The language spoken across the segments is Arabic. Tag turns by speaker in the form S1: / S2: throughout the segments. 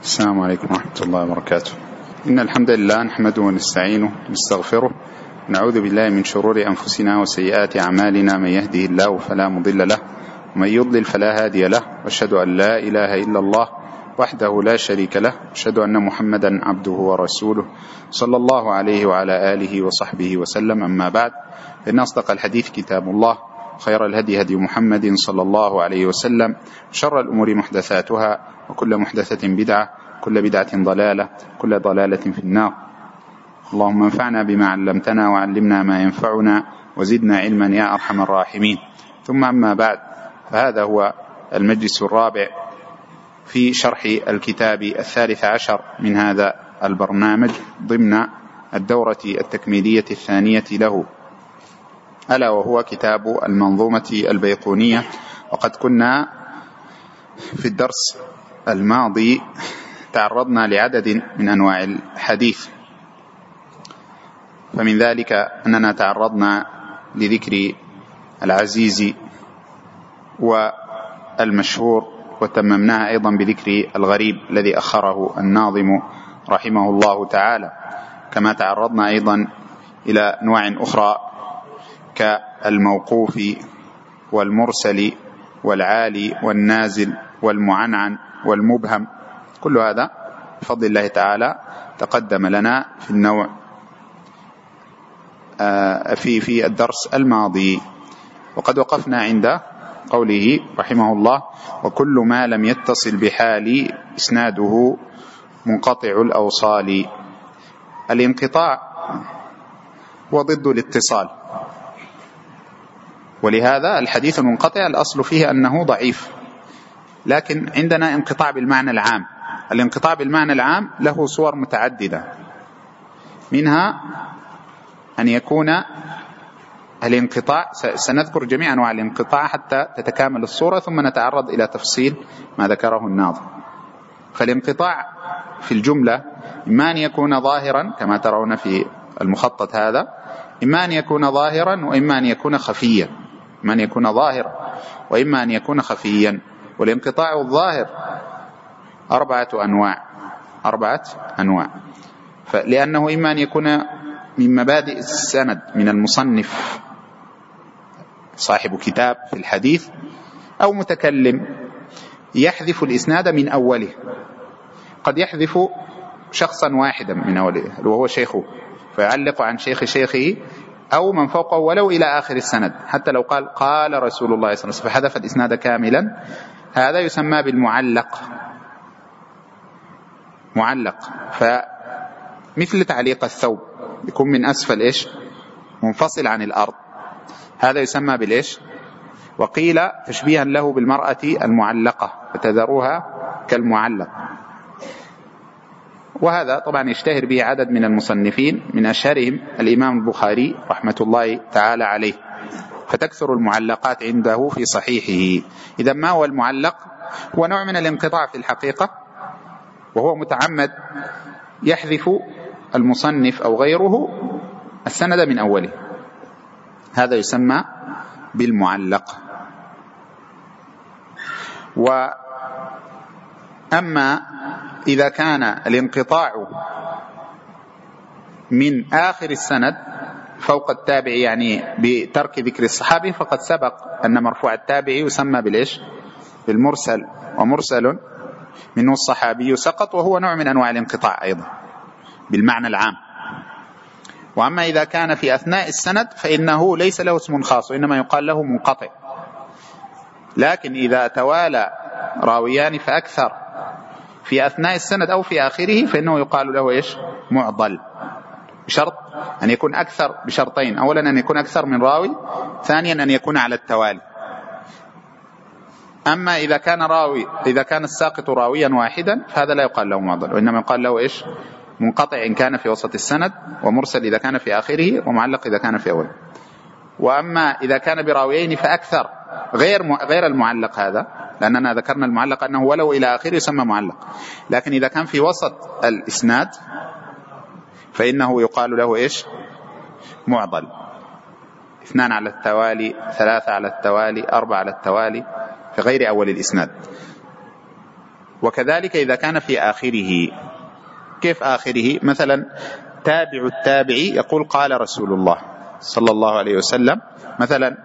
S1: السلام عليكم ورحمة الله وبركاته. إن الحمد لله نحمده ونستعينه ونستغفره، نعوذ بالله من شرور أنفسنا وسيئات أعمالنا، من يهده الله فلا مضل له ومن يضلل فلا هادي له، وأشهد أن لا إله إلا الله وحده لا شريك له، وأشهد أن محمدا عبده ورسوله صلى الله عليه وعلى آله وصحبه وسلم. أما بعد، فإن أصدق الحديث كتاب الله، خير الهدي هدي محمد صلى الله عليه وسلم، شر الأمور محدثاتها، وكل محدثة بدعة، كل بدعة ضلالة، كل ضلالة في النار. اللهم انفعنا بما علمتنا وعلمنا ما ينفعنا وزدنا علما يا أرحم الراحمين. ثم أما بعد، فهذا هو المجلس الرابع في شرح الكتاب 13 من هذا البرنامج ضمن الدورة التكميلية الثانية له، ألا وهو كتاب المنظومة البيقونية. وقد كنا في الدرس الماضي تعرضنا لعدد من أنواع الحديث، فمن ذلك أننا تعرضنا لذكر العزيز والمشهور، وتممناها أيضا بذكر الغريب الذي أخره الناظم رحمه الله تعالى. كما تعرضنا أيضا إلى أنواع أخرى كالموقوف والمرسل والعالي والنازل والمعنعن والمبهم. كل هذا بفضل الله تعالى تقدم لنا في النوع في الدرس الماضي. وقد وقفنا عند قوله رحمه الله: وكل ما لم يتصل بحال إسناده منقطع الأوصال. الانقطاع هو ضد الاتصال، ولهذا الحديث المنقطع الأصل فيه أنه ضعيف. لكن عندنا انقطاع بالمعنى العام. الانقطاع بالمعنى العام له صور متعددة، منها أن يكون الانقطاع، سنذكر جميع أنواع الانقطاع حتى تتكامل الصورة، ثم نتعرض إلى تفصيل ما ذكره الناظم. فالانقطاع في الجملة إما أن يكون ظاهرا كما ترون في المخطط هذا، إما أن يكون ظاهرا وإما أن يكون خفيا، إما أن يكون ظاهرا وإما أن يكون خفيا. والانقطاع الظاهر أربعة أنواع، لأنه إما أن يكون من مبادئ السند من المصنف صاحب كتاب في الحديث، أو متكلم يحذف الإسناد من أوله. قد يحذف شخصا واحدا من أوله وهو شيخه، فيعلق عن شيخ شيخه أو من فوقه ولو إلى آخر السند، حتى لو قال رسول الله صلى الله عليه وسلم فحذف الإسناد كاملا، هذا يسمى بالمعلق. فمثل تعليق الثوب يكون من أسفل منفصل عن الأرض، هذا يسمى وقيل تشبيها له بالمرأة المعلقة، فتذروها كالمعلق. وهذا طبعا يشتهر به عدد من المصنفين، من أشهرهم الإمام البخاري رحمة الله تعالى عليه، فتكثر المعلقات عنده في صحيحه. إذا ما هو المعلق؟ هو نوع من الانقطاع في الحقيقة، وهو متعمد، يحذف المصنف أو غيره السند من أوله، هذا يسمى بالمعلق. وأما إذا كان الانقطاع من آخر السند فوق التابع، يعني بترك ذكر الصحابي، فقد سبق أن مرفوع التابع يسمى بالمرسل، ومرسل منه الصحابي سقط، وهو نوع من أنواع الانقطاع أيضا بالمعنى العام. وأما إذا كان في أثناء السند فإنه ليس له اسم خاص، وإنما يقال له منقطع. لكن إذا توالى راويان فأكثر في أثناء السند أو في آخره فإنه يقال له معضل، بشرط أن يكون أكثر، بشرطين: أولا أن يكون أكثر من راوي، ثانيا أن يكون على التوالي. أما إذا كان الساقط راويا واحدا فهذا لا يقال له معضل، وإنما يقال له منقطع إن كان في وسط السند، ومرسل إذا كان في آخره، ومعلق إذا كان في أوله. وأما إذا كان براويين فأكثر غير المعلق هذا، لأننا ذكرنا المعلق أنه ولو إلى آخره يسمى معلق، لكن إذا كان في وسط الإسناد فإنه يقال له معضل. 2 على التوالي، 3 على التوالي، 4 على التوالي، في غير أول الإسناد. وكذلك إذا كان في آخره. كيف آخره؟ مثلا تابع التابعي يقول قال رسول الله صلى الله عليه وسلم، مثلا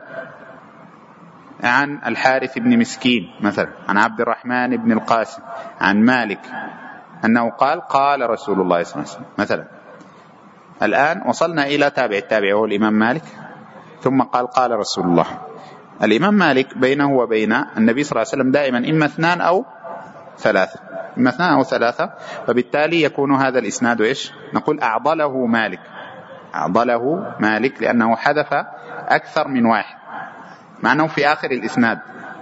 S1: عن الحارث بن مسكين، مثلا عن عبد الرحمن بن القاسم، عن مالك أنه قال قال رسول الله صلى الله عليه وسلم مثلا. الآن وصلنا إلى تابع التابع وهو الإمام مالك، ثم قال قال رسول الله. الإمام مالك بينه وبين النبي صلى الله عليه وسلم دائما إما 2 أو 3، إما 2 أو 3، فبالتالي يكون هذا الإسناد إيش؟ نقول أعضله مالك، أعضله مالك لأنه حذف أكثر من واحد، مع أنه في آخر الإسناد،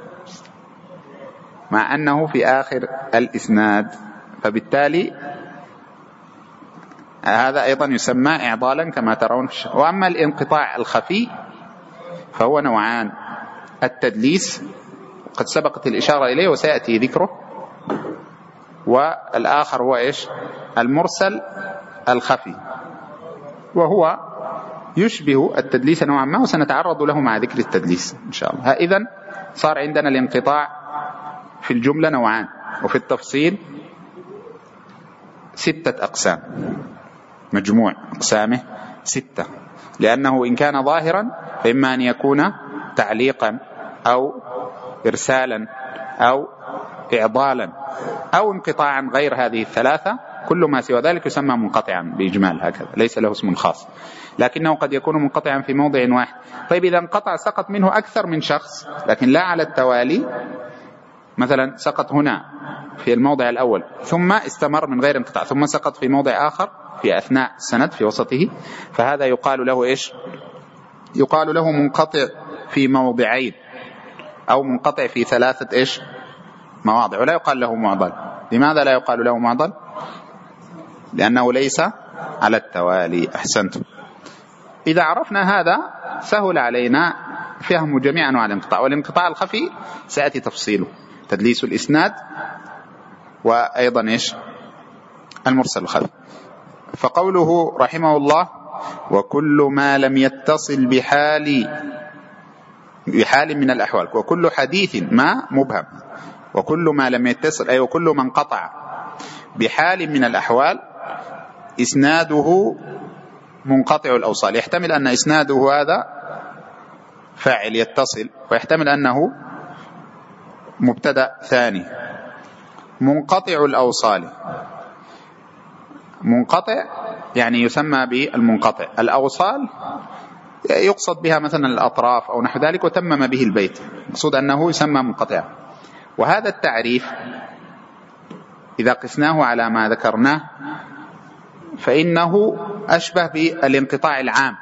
S1: مع أنه في آخر الإسناد، فبالتالي هذا أيضا يسمى إعضالا كما ترون في الشرح. وأما الانقطاع الخفي فهو نوعان: التدليس قد سبقت الإشارة إليه وسيأتي ذكره، والآخر هو إيش؟ المرسل الخفي، وهو يشبه التدليس نوعا ما، وسنتعرض له مع ذكر التدليس إن شاء الله. إذن صار عندنا الانقطاع في الجملة نوعان، وفي التفصيل 6 أقسام، مجموع أقسامه 6، لأنه إن كان ظاهرا فإما أن يكون تعليقا أو إرسالا أو إعضالا أو انقطاعا غير هذه الثلاثة، كل ما سوى ذلك يسمى منقطعا بإجمال، هكذا ليس له اسم خاص، لكنه قد يكون منقطعا في موضع واحد. طيب إذا انقطع سقط منه أكثر من شخص لكن لا على التوالي، مثلا سقط هنا في الموضع الأول ثم استمر من غير انقطاع، ثم سقط في موضع آخر في أثناء السند في وسطه، فهذا يقال له إيش؟ يقال له منقطع في موضعين أو منقطع في 3 إيش؟ مواضع، ولا يقال له معضل. لماذا لا يقال له معضل؟ لأنه ليس على التوالي. أحسنتم. إذا عرفنا هذا سهل علينا فهم جميع أنواع الانقطاع، والانقطاع الخفي سيأتي تفصيله: تدليس الإسناد، وأيضا إيش؟ المرسل الخفي. فقوله رحمه الله: وكل ما لم يتصل بحال من الأحوال، وكل حديث ما مبهم، وكل ما لم يتصل أي وكل من انقطع بحال من الأحوال إسناده منقطع الأوصال. يحتمل أن إسناده هذا فاعل يتصل، ويحتمل أنه مبتدأ ثاني. منقطع الأوصال، منقطع يعني يسمى بالمنقطع. الأوصال يقصد بها مثلا الأطراف أو نحو ذلك، وتمم به البيت، مقصود أنه يسمى منقطع. وهذا التعريف إذا قسناه على ما ذكرناه فإنه أشبه بالانقطاع العام،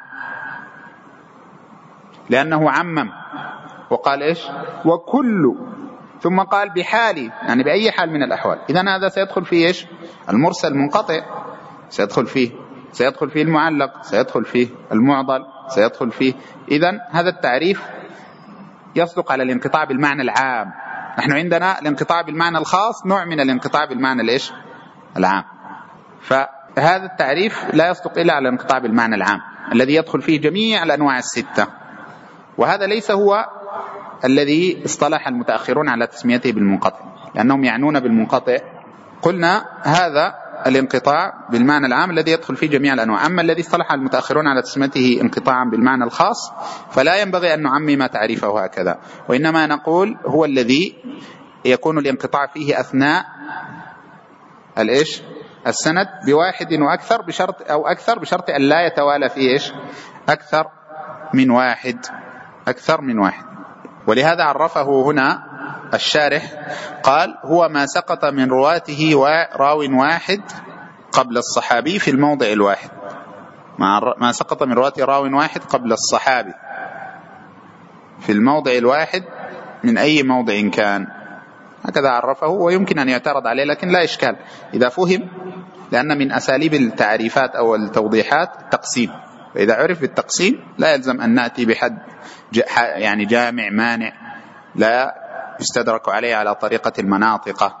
S1: لأنه عمم وقال إيش؟ وكل، ثم قال بحال، يعني بأي حال من الأحوال. إذن هذا سيدخل فيه إيش؟ المرسل المنقطع سيدخل فيه المعلق، سيدخل فيه المعضل، سيدخل فيه. إذن هذا التعريف يصدق على الانقطاع بالمعنى العام. نحن عندنا الانقطاع بالمعنى الخاص نوع من الانقطاع بالمعنى الإيش؟ العام. فهذا التعريف لا يصدق إلا على الانقطاع بالمعنى العام الذي يدخل فيه جميع الأنواع 6، وهذا ليس هو الذي اصطلح المتأخرون على تسميته بالمنقطع، لأنهم يعنون بالمنقطع. قلنا هذا الانقطاع بالمعنى العام الذي يدخل فيه جميع الأنواع. أما الذي اصطلح المتأخرون على تسميته انقطاعا بالمعنى الخاص فلا ينبغي أن نعمم تعريفه هكذا، وإنما نقول هو الذي يكون الانقطاع فيه أثناء الإيش؟ السند بواحد وأكثر، بشرط أو أكثر بشرط أن لا يتوالى فيه إيش؟ أكثر من واحد. ولهذا عرفه هنا الشارح، قال: هو ما سقط من رواته راو واحد قبل الصحابي في الموضع الواحد. ما سقط من رواته راو واحد قبل الصحابي في الموضع الواحد من أي موضع كان، هكذا عرفه. ويمكن أن يعترض عليه لكن لا إشكال إذا فهم، لأن من أساليب التعريفات أو التوضيحات التقسيم، فإذا عرف بالتقسيم لا يلزم أن نأتي بحد يعني جامع مانع لا يستدرك عليه على طريقة المناطق.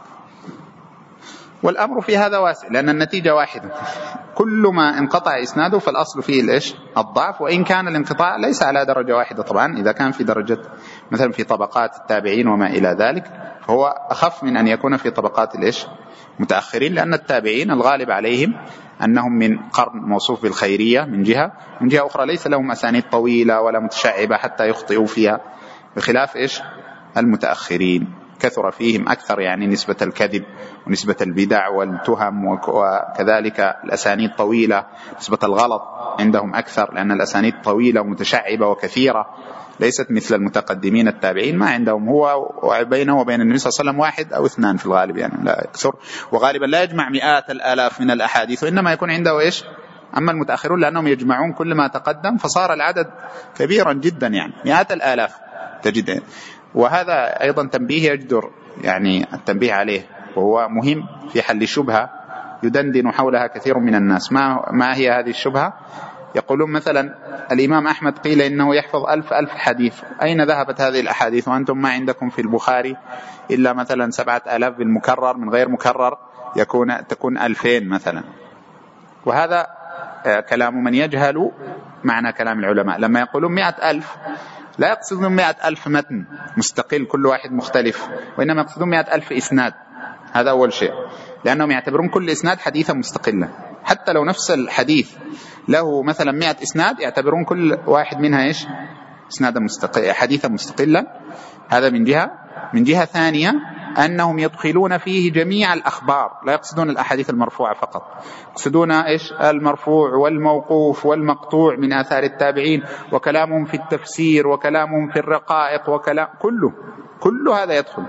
S1: والأمر في هذا واسع، لأن النتيجة واحدة: كل ما انقطع إسناده فالأصل فيه الإيش؟ الضعف، وإن كان الانقطاع ليس على درجة واحدة طبعا، إذا كان في درجة مثلا في طبقات التابعين وما إلى ذلك، فهو أخف من أن يكون في طبقات متأخرين، لأن التابعين الغالب عليهم أنهم من قرن موصوف بالخيرية من جهة أخرى ليس لهم أسانيد طويلة ولا متشعبة حتى يخطئوا فيها، بخلاف المتأخرين كثر فيهم أكثر يعني نسبة الكذب ونسبة البدع والتهم، وكذلك الأسانيد طويلة، نسبة الغلط عندهم أكثر لأن الأسانيد طويلة ومتشعبة وكثيرة، ليست مثل المتقدمين التابعين ما عندهم هو بينه وبين النبي صلى الله عليه وسلم واحد أو اثنان في الغالب، يعني لا أكثر، وغالبا لا يجمع مئات الآلاف من الأحاديث، وإنما يكون عنده أما المتأخرون لأنهم يجمعون كل ما تقدم فصار العدد كبيرا جدا، يعني مئات الآلاف تجد. وهذا أيضا تنبيه يجدر يعني التنبيه عليه، وهو مهم في حل شبهة يدندن حولها كثير من الناس. ما هي هذه الشبهة؟ يقولون مثلا الإمام أحمد قيل إنه يحفظ 1000 حديث، أين ذهبت هذه الأحاديث وأنتم ما عندكم في البخاري إلا مثلا 7000 بالمكرر، من غير مكرر تكون 2000 مثلا. وهذا كلام من يجهل معنى كلام العلماء. لما يقولون 100,000 لا يقصدون 100,000 متن مستقل كل واحد مختلف، وإنما يقصدون 100,000 إسناد. هذا أول شيء، لأنهم يعتبرون كل إسناد حديثا مستقلا، حتى لو نفس الحديث له مثلا 100 إسناد يعتبرون كل واحد منها إسنادا مستقل حديثا مستقلا. هذا من جهة ثانية أنهم يدخلون فيه جميع الأخبار، لا يقصدون الأحاديث المرفوعة فقط، يقصدون المرفوع والموقوف والمقطوع من آثار التابعين، وكلامهم في التفسير وكلامهم في الرقائق وكلام كل هذا يدخل.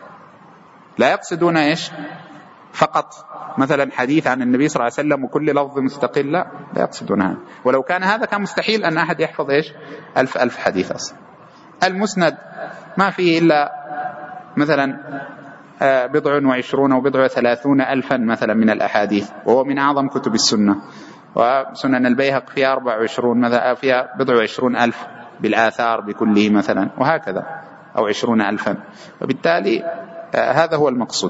S1: لا يقصدون فقط مثلا حديث عن النبي صلى الله عليه وسلم وكل لفظ مستقل، لا يقصدون هذا. ولو كان هذا كان مستحيل أن أحد يحفظ 1000 حديث أصلا. المسند ما فيه إلا مثلا 27 أو 30 ألفا مثلا من الأحاديث، وهو من أعظم كتب السنة. وسنن البيهق فيها 24 مثلا، فيها 27 ألف بالآثار بكله مثلا، وهكذا، أو 20 ألفا. وبالتالي هذا هو المقصود.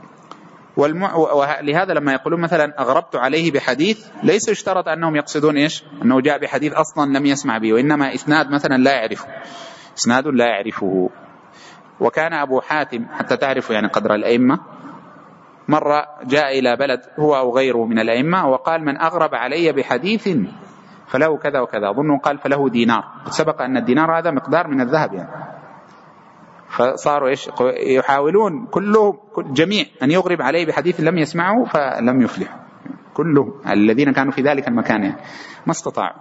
S1: ولهذا لما يقولون مثلا أغربت عليه بحديث، ليس يشترط أنهم يقصدون أنه جاء بحديث أصلا لم يسمع به، وإنما إسناد مثلا لا يعرفه، إسناد لا يعرفه. وكان أبو حاتم حتى تعرف يعني قدر الأئمة، مرة جاء إلى بلد هو أو غيره من الأئمة وقال من أغرب علي بحديث فله كذا وكذا، أظنه قال فله دينار، سبق أن الدينار هذا مقدار من الذهب يعني. فصاروا يحاولون جميع أن يغرب عليه بحديث لم يسمعه فلم يفلحوا، كله الذين كانوا في ذلك المكان يعني ما استطاعوا.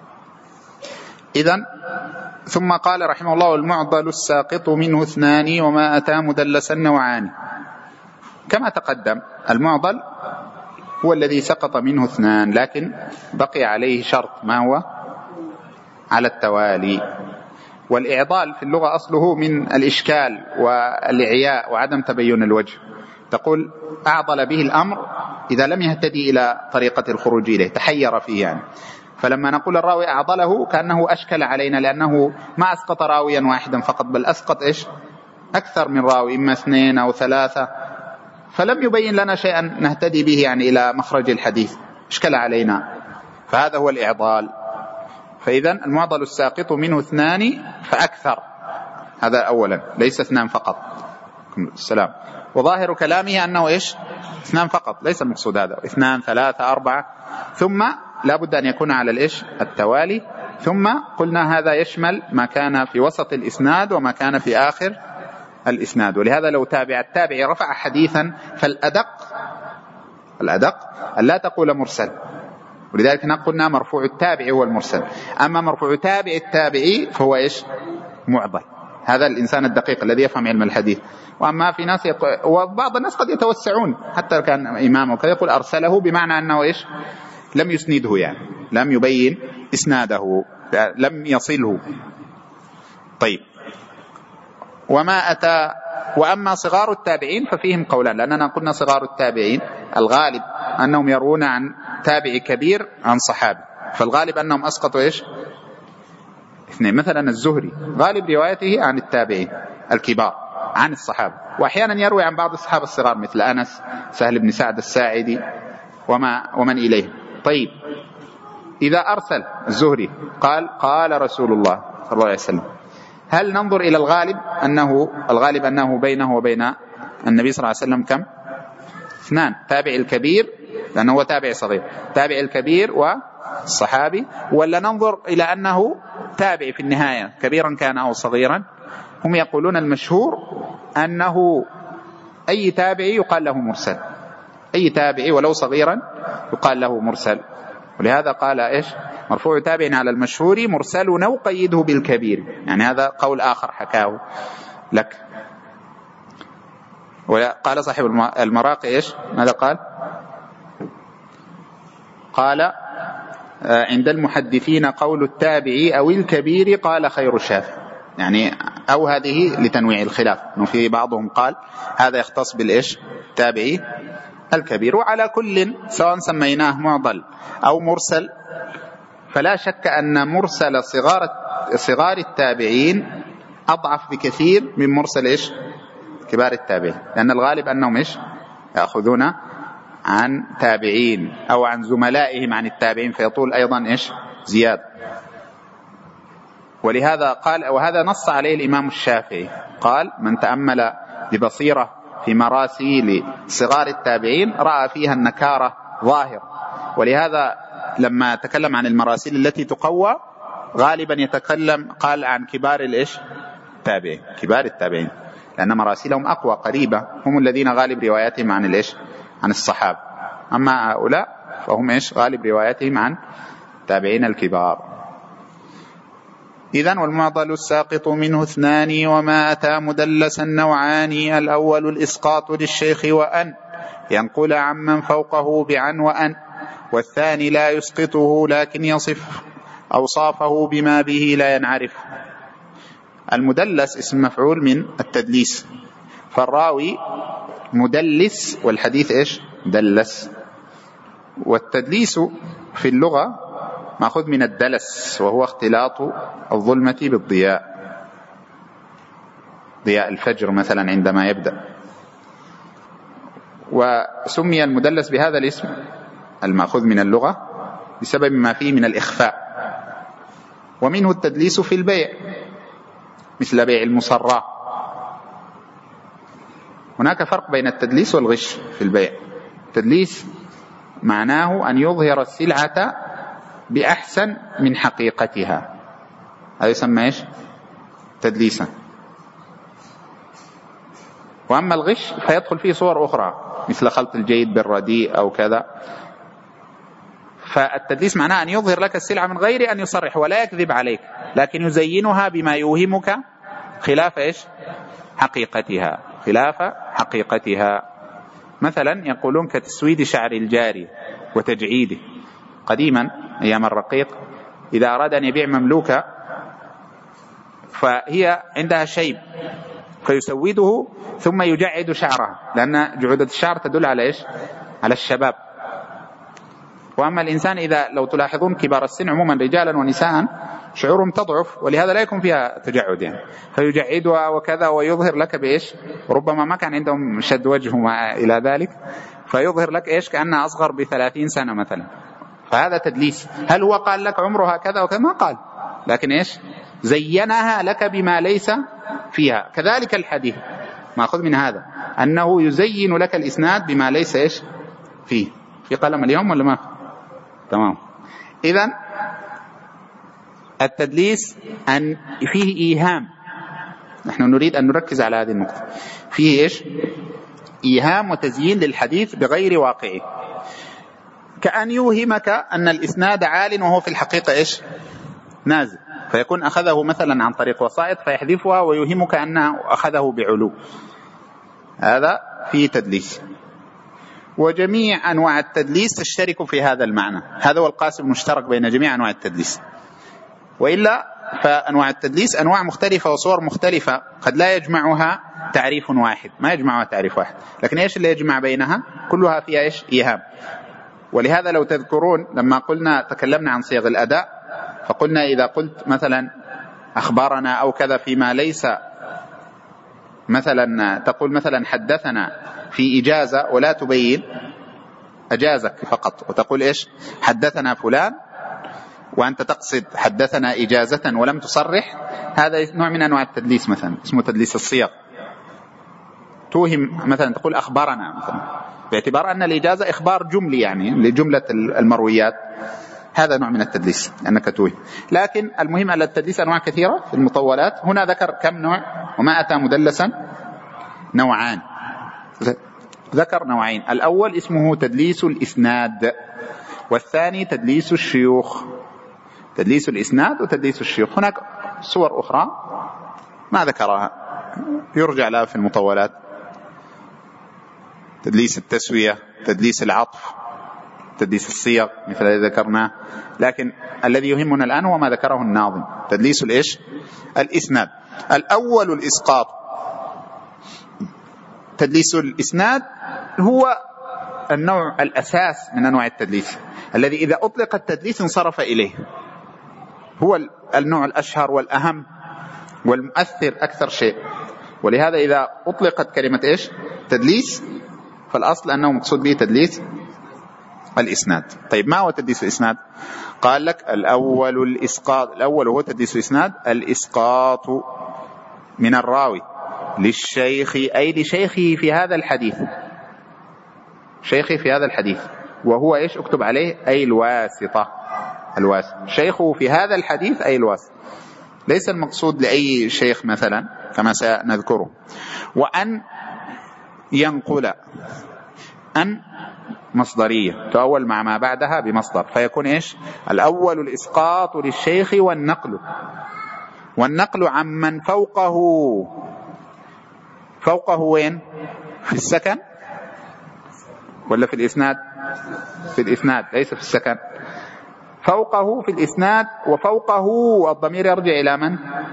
S1: إذن ثم قال رحمه الله: المعضل الساقط منه 2 وما أتى مدلسا نوعان. كما تقدم المعضل هو الذي سقط منه 2، لكن بقي عليه شرط، ما هو؟ على التوالي. والإعضال في اللغة أصله من الإشكال والإعياء وعدم تبين الوجه. تقول أعضل به الأمر إذا لم يهتدي إلى طريقة الخروج إليه، تحير فيه يعني. فلما نقول الراوي أعضله كأنه أشكل علينا، لأنه ما أسقط راويا واحدا فقط، بل أسقط أكثر من راوي، إما 2 أو 3، فلم يبين لنا شيئا نهتدي به يعني إلى مخرج الحديث، أشكل علينا، فهذا هو الإعضال. فإذا المعضل الساقط منه 2 فأكثر، هذا أولا، ليس 2 فقط. السلام. وظاهر كلامه أنه 2 فقط، ليس المقصود هذا، 2 3 4، ثم لا بد أن يكون على التوالي. ثم قلنا هذا يشمل ما كان في وسط الإسناد وما كان في آخر الإسناد. ولهذا لو التابع رفع حديثا فالأدق أن لا تقول مرسل، ولذلك قلنا مرفوع التابع هو المرسل. أما مرفوع تابع التابعي فهو معضل، هذا الإنسان الدقيق الذي يفهم علم الحديث. وأما في ناس وبعض الناس قد يتوسعون، حتى كان إمامه كذا يقول أرسله، بمعنى أنه لم يسنده، يعني لم يبين إسناده، لم يصله. طيب، وما أتى. وأما صغار التابعين ففيهم قولان، لأننا قلنا صغار التابعين الغالب أنهم يروون عن تابع كبير عن صحابي، فالغالب أنهم أسقطوا 2. مثلا الزهري غالب روايته عن التابعين الكبار عن الصحابة، وأحيانا يروي عن بعض الصحابة الصغار مثل أنس، سهل بن سعد الساعدي ومن إليه. طيب، إذا أرسل الزهري قال رسول الله صلى الله عليه وسلم، هل ننظر إلى الغالب أنه بينه وبين النبي صلى الله عليه وسلم كم؟ 2، تابع الكبير لأنه هو تابع صغير، تابع الكبير والصحابي، ولا ننظر إلى أنه تابع في النهاية كبيرا كان أو صغيرا؟ هم يقولون المشهور أنه أي تابع يقال له مرسل، أي تابع ولو صغيرا يقال له مرسل. ولهذا قال إيش؟ مرفوع تابع على المشهور مرسل أو قيده بالكبير، يعني هذا قول آخر حكاه لك. وقال صاحب المراقي إيش؟ ماذا قال؟ قال عند المحدثين قول التابعي أو الكبير قال خير الشافعي، يعني أو هذه لتنويع الخلاف، إنه في بعضهم قال هذا يختص بالإيش؟ تابعي الكبير. وعلى كل سواء سميناه معضل أو مرسل فلا شك أن مرسل صغار التابعين أضعف بكثير من مرسل إيش؟ كبار التابعين، لأن الغالب أنهم إيش؟ يأخذون عن تابعين أو عن زملائهم عن التابعين، فيطول أيضا إيش؟ زيادة. ولهذا قال، وهذا نص عليه الإمام الشافعي، قال من تأمل ببصيرة في مراسيل صغار التابعين رأى فيها النكارة ظاهر. ولهذا لما تكلم عن المراسيل التي تقوى غالبا يتكلم قال عن كبار الإيش؟ التابعين، كبار التابعين، لأن مراسيلهم أقوى قريبة، هم الذين غالب رواياتهم عن الإيش؟ عن الصحابة. أما هؤلاء فهم إيش؟ غالب رواياتهم عن تابعين الكبار. إذن والمعضل الساقط منه 2، وما أتى مدلسا نوعان، الأول الإسقاط للشيخ وأن ينقل عمن فوقه بعن وأن، والثاني لا يسقطه لكن يصف أوصافه بما به لا ينعرف. المدلس اسم مفعول من التدليس، فالراوي مدلس والحديث إيش؟ دلس. والتدليس في اللغة مأخذ من الدلس، وهو اختلاط الظلمة بالضياء، ضياء الفجر مثلا عندما يبدأ. وسمي المدلس بهذا الاسم المأخوذ من اللغة بسبب ما فيه من الإخفاء. ومنه التدليس في البيع مثل بيع المصراة. هناك فرق بين التدليس والغش في البيع. التدليس معناه أن يظهر السلعة بأحسن من حقيقتها، هذا يسمى إيش؟ تدليسا. وأما الغش فيدخل فيه صور أخرى مثل خلط الجيد بالرديء أو كذا. فالتدليس معناه أن يظهر لك السلعة من غير أن يصرح ولا يكذب عليك، لكن يزينها بما يوهمك خلاف إيش؟ حقيقتها، خلاف حقيقتها. مثلا يقولون كتسويد شعر الجاري وتجعيده. قديما أيام الرقيق إذا أراد أن يبيع مملوكة فهي عندها شيب فيسوده ثم يجعد شعرها، لأن جعودة الشعر تدل على إيش؟ على الشباب. وأما الإنسان إذا لو تلاحظون كبار السن عموما رجالا ونساء شعورهم تضعف، ولهذا لا يكون فيها تجعد يعني، فيجعدها وكذا ويظهر لك بإيش؟ ربما ما كان عندهم شد وجه وما إلى ذلك، فيظهر لك إيش؟ كأنها أصغر ب30 سنة مثلا. فهذا تدليس. هل هو قال لك عمرها كذا وكذا؟ ما قال، لكن إيش؟ زينها لك بما ليس فيها. كذلك الحديث ماخذ من هذا أنه يزين لك الإسناد بما ليس إيش؟ فيه. في قلم اليوم ولا ما؟ تمام. إذن التدليس أن فيه إيهام، نحن نريد أن نركز على هذه النقطة، فيه إيش؟ إيهام وتزيين للحديث بغير واقعه، كأن يوهمك أن الإسناد عال وهو في الحقيقة إيش؟ نازل، فيكون أخذه مثلا عن طريق وسائط فيحذفها ويوهمك أنه أخذه بعلو. هذا فيه تدليس. وجميع أنواع التدليس تشترك في هذا المعنى، هذا هو القاسم المشترك بين جميع أنواع التدليس. وإلا فأنواع التدليس أنواع مختلفة وصور مختلفة قد لا يجمعها تعريف واحد، ما يجمعها تعريف واحد، لكن إيش اللي يجمع بينها؟ كلها فيها إيش؟ إيهام. ولهذا لو تذكرون لما تكلمنا عن صيغ الأداء فقلنا إذا قلت مثلا أخبارنا أو كذا فيما ليس، مثلا تقول مثلا حدثنا في إجازة ولا تبين أجازك فقط، وتقول إيش؟ حدثنا فلان وأنت تقصد حدثنا إجازة ولم تصرح، هذا نوع من أنواع التدليس، مثلا اسمه تدليس الصيغ. توهم مثلا تقول أخبرنا مثلا باعتبار أن الإجازة إخبار جملي يعني لجملة المرويات، هذا نوع من التدليس أنك توهم. لكن المهم أن التدليس أنواع كثيرة في المطولات. هنا ذكر كم نوع، وما أتى مدلسا نوعان، ذكر نوعين. الأول اسمه تدليس الإسناد، والثاني تدليس الشيوخ. تدليس الإسناد وتدليس الشيوخ. هناك صور أخرى ما ذكرها يرجع لها في المطولات، تدليس التسوية، تدليس العطف، تدليس الصيغ مثل الذي ذكرناه. لكن الذي يهمنا الآن هو ما ذكره الناظم، تدليس الإيش؟ الإسناد. الأول الإسقاط. تدليس الإسناد هو النوع الأساس من أنواع التدليس، الذي إذا أطلق التدليس انصرف إليه، هو النوع الأشهر والأهم والمؤثر أكثر شيء. ولهذا إذا أطلقت كلمة إيش؟ تدليس، فالأصل أنه مقصود به تدليس الإسناد. طيب ما هو تدليس الإسناد؟ قال لك الأول الإسقاط. الأول هو تدليس الإسناد الإسقاط من الراوي للشيخ، أي لشيخه في هذا الحديث، شيخه في هذا الحديث، وهو إيش؟ اكتب عليه أي الواسطة. الواسطة شيخه في هذا الحديث أي الواسطة، ليس المقصود لأي شيخ مثلا كما سنذكره. وأن ينقل، أن مصدرية تؤول مع ما بعدها بمصدر، فيكون إيش؟ الأول الإسقاط للشيخ والنقل، والنقل عمن فوقه. فوقه وين؟ في السكن ولا في الإسناد؟ في الإسناد، ليس في السكن. فوقه في الإسناد، وفوقه الضمير يرجع إلى من؟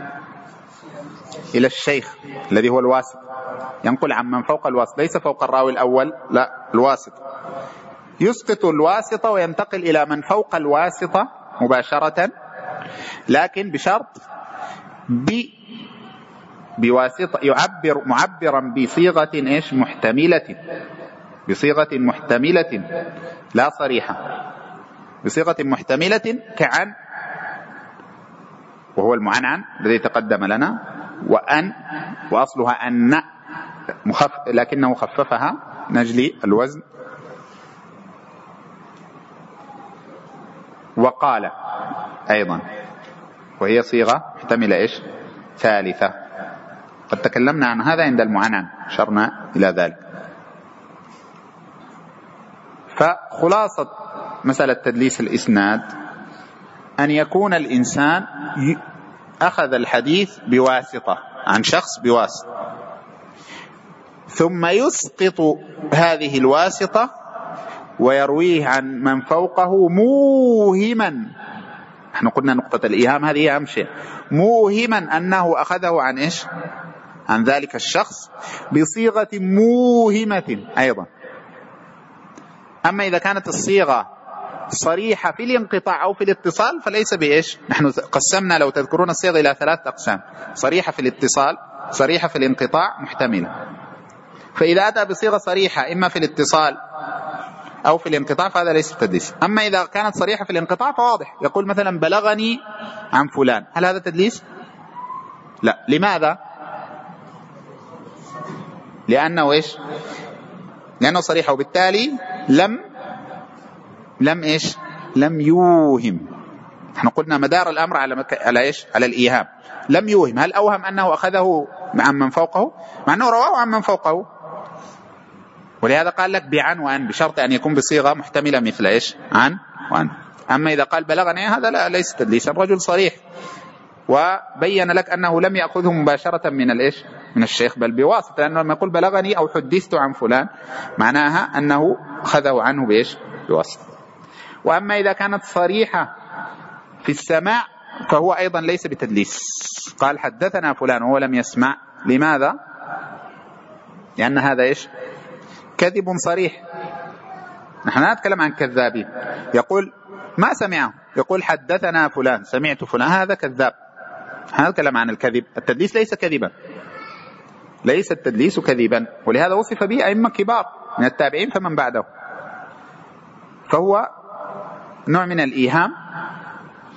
S1: إلى الشيخ الذي هو الواسط. ينقل عمن فوق الواسط، ليس فوق الراوي الأول، لا، الواسط. يسقط الواسطة وينتقل إلى من فوق الواسطة مباشرة، لكن بشرط بواسطة معبرا بصيغة إيش؟ محتملة، بصيغة محتملة لا صريحة، بصيغة محتملة كعن، وهو المعنعن الذي تقدم لنا، وأن، وأصلها أن لكنه خففها نجلي الوزن، وقال أيضا، وهي صيغة محتملة إيش؟ ثالثة. قد تكلمنا عن هذا عند المعنعن، أشرنا إلى ذلك. فخلاصة مسألة تدليس الإسناد أن يكون الإنسان أخذ الحديث بواسطة عن شخص بواسطة، ثم يسقط هذه الواسطة ويرويه عن من فوقه موهما. نحن قلنا نقطة الإيهام هذه أهم شيء، موهما أنه أخذه عن إيش؟ عن ذلك الشخص بصيغة موهمة أيضا. أما إذا كانت الصيغة صريحة في الانقطاع أو في الاتصال فليس بإيش؟ نحن قسمنا لو تذكرون الصيغة إلى 3 أقسام: صريحة في الاتصال، صريحة في الانقطاع، محتملة. فإذا أتى بصيغة صريحة إما في الاتصال أو في الانقطاع فهذا ليس تدليس. أما إذا كانت صريحة في الانقطاع فواضح، يقول مثلا بلغني عن فلان، هل هذا تدليس؟ لا. لماذا؟ لأنه إيش؟ لأنه صريحة، وبالتالي لم إيش؟ لم يوهم. نحن قلنا مدار الأمر على إيش؟ على الإيهام. لم يوهم. هل أوهم أنه أخذه عن من فوقه؟ مع أنه رواه عن من فوقه. ولهذا قال لك بعن وأن، بشرط أن يكون بصيغة محتملة مثل إيش؟ عن وأن. أما إذا قال بلغني هذا لا، ليس تدليسا، الرجل صريح وبين لك أنه لم يأخذه مباشرة من الإيش؟ من الشيخ، بل بواسطة، لأنه لما يقول بلغني أو حدثت عن فلان معناها أنه أخذه عنه بإيش؟ بواسطة. وأما إذا كانت صريحة في السماع فهو أيضا ليس بتدليس. قال حدثنا فلان وهو لم يسمع، لماذا؟ لأن هذا إيش؟ كذب صريح. نحن لا نتكلم عن كذابين. يقول ما سمعه، يقول حدثنا فلان، سمعت فلان، هذا كذاب. نحن نتكلم عن الكذب. التدليس ليس كذبا، ليس التدليس كذبا، ولهذا وصف به أئمة كبار من التابعين فمن بعده. فهو نوع من الإيهام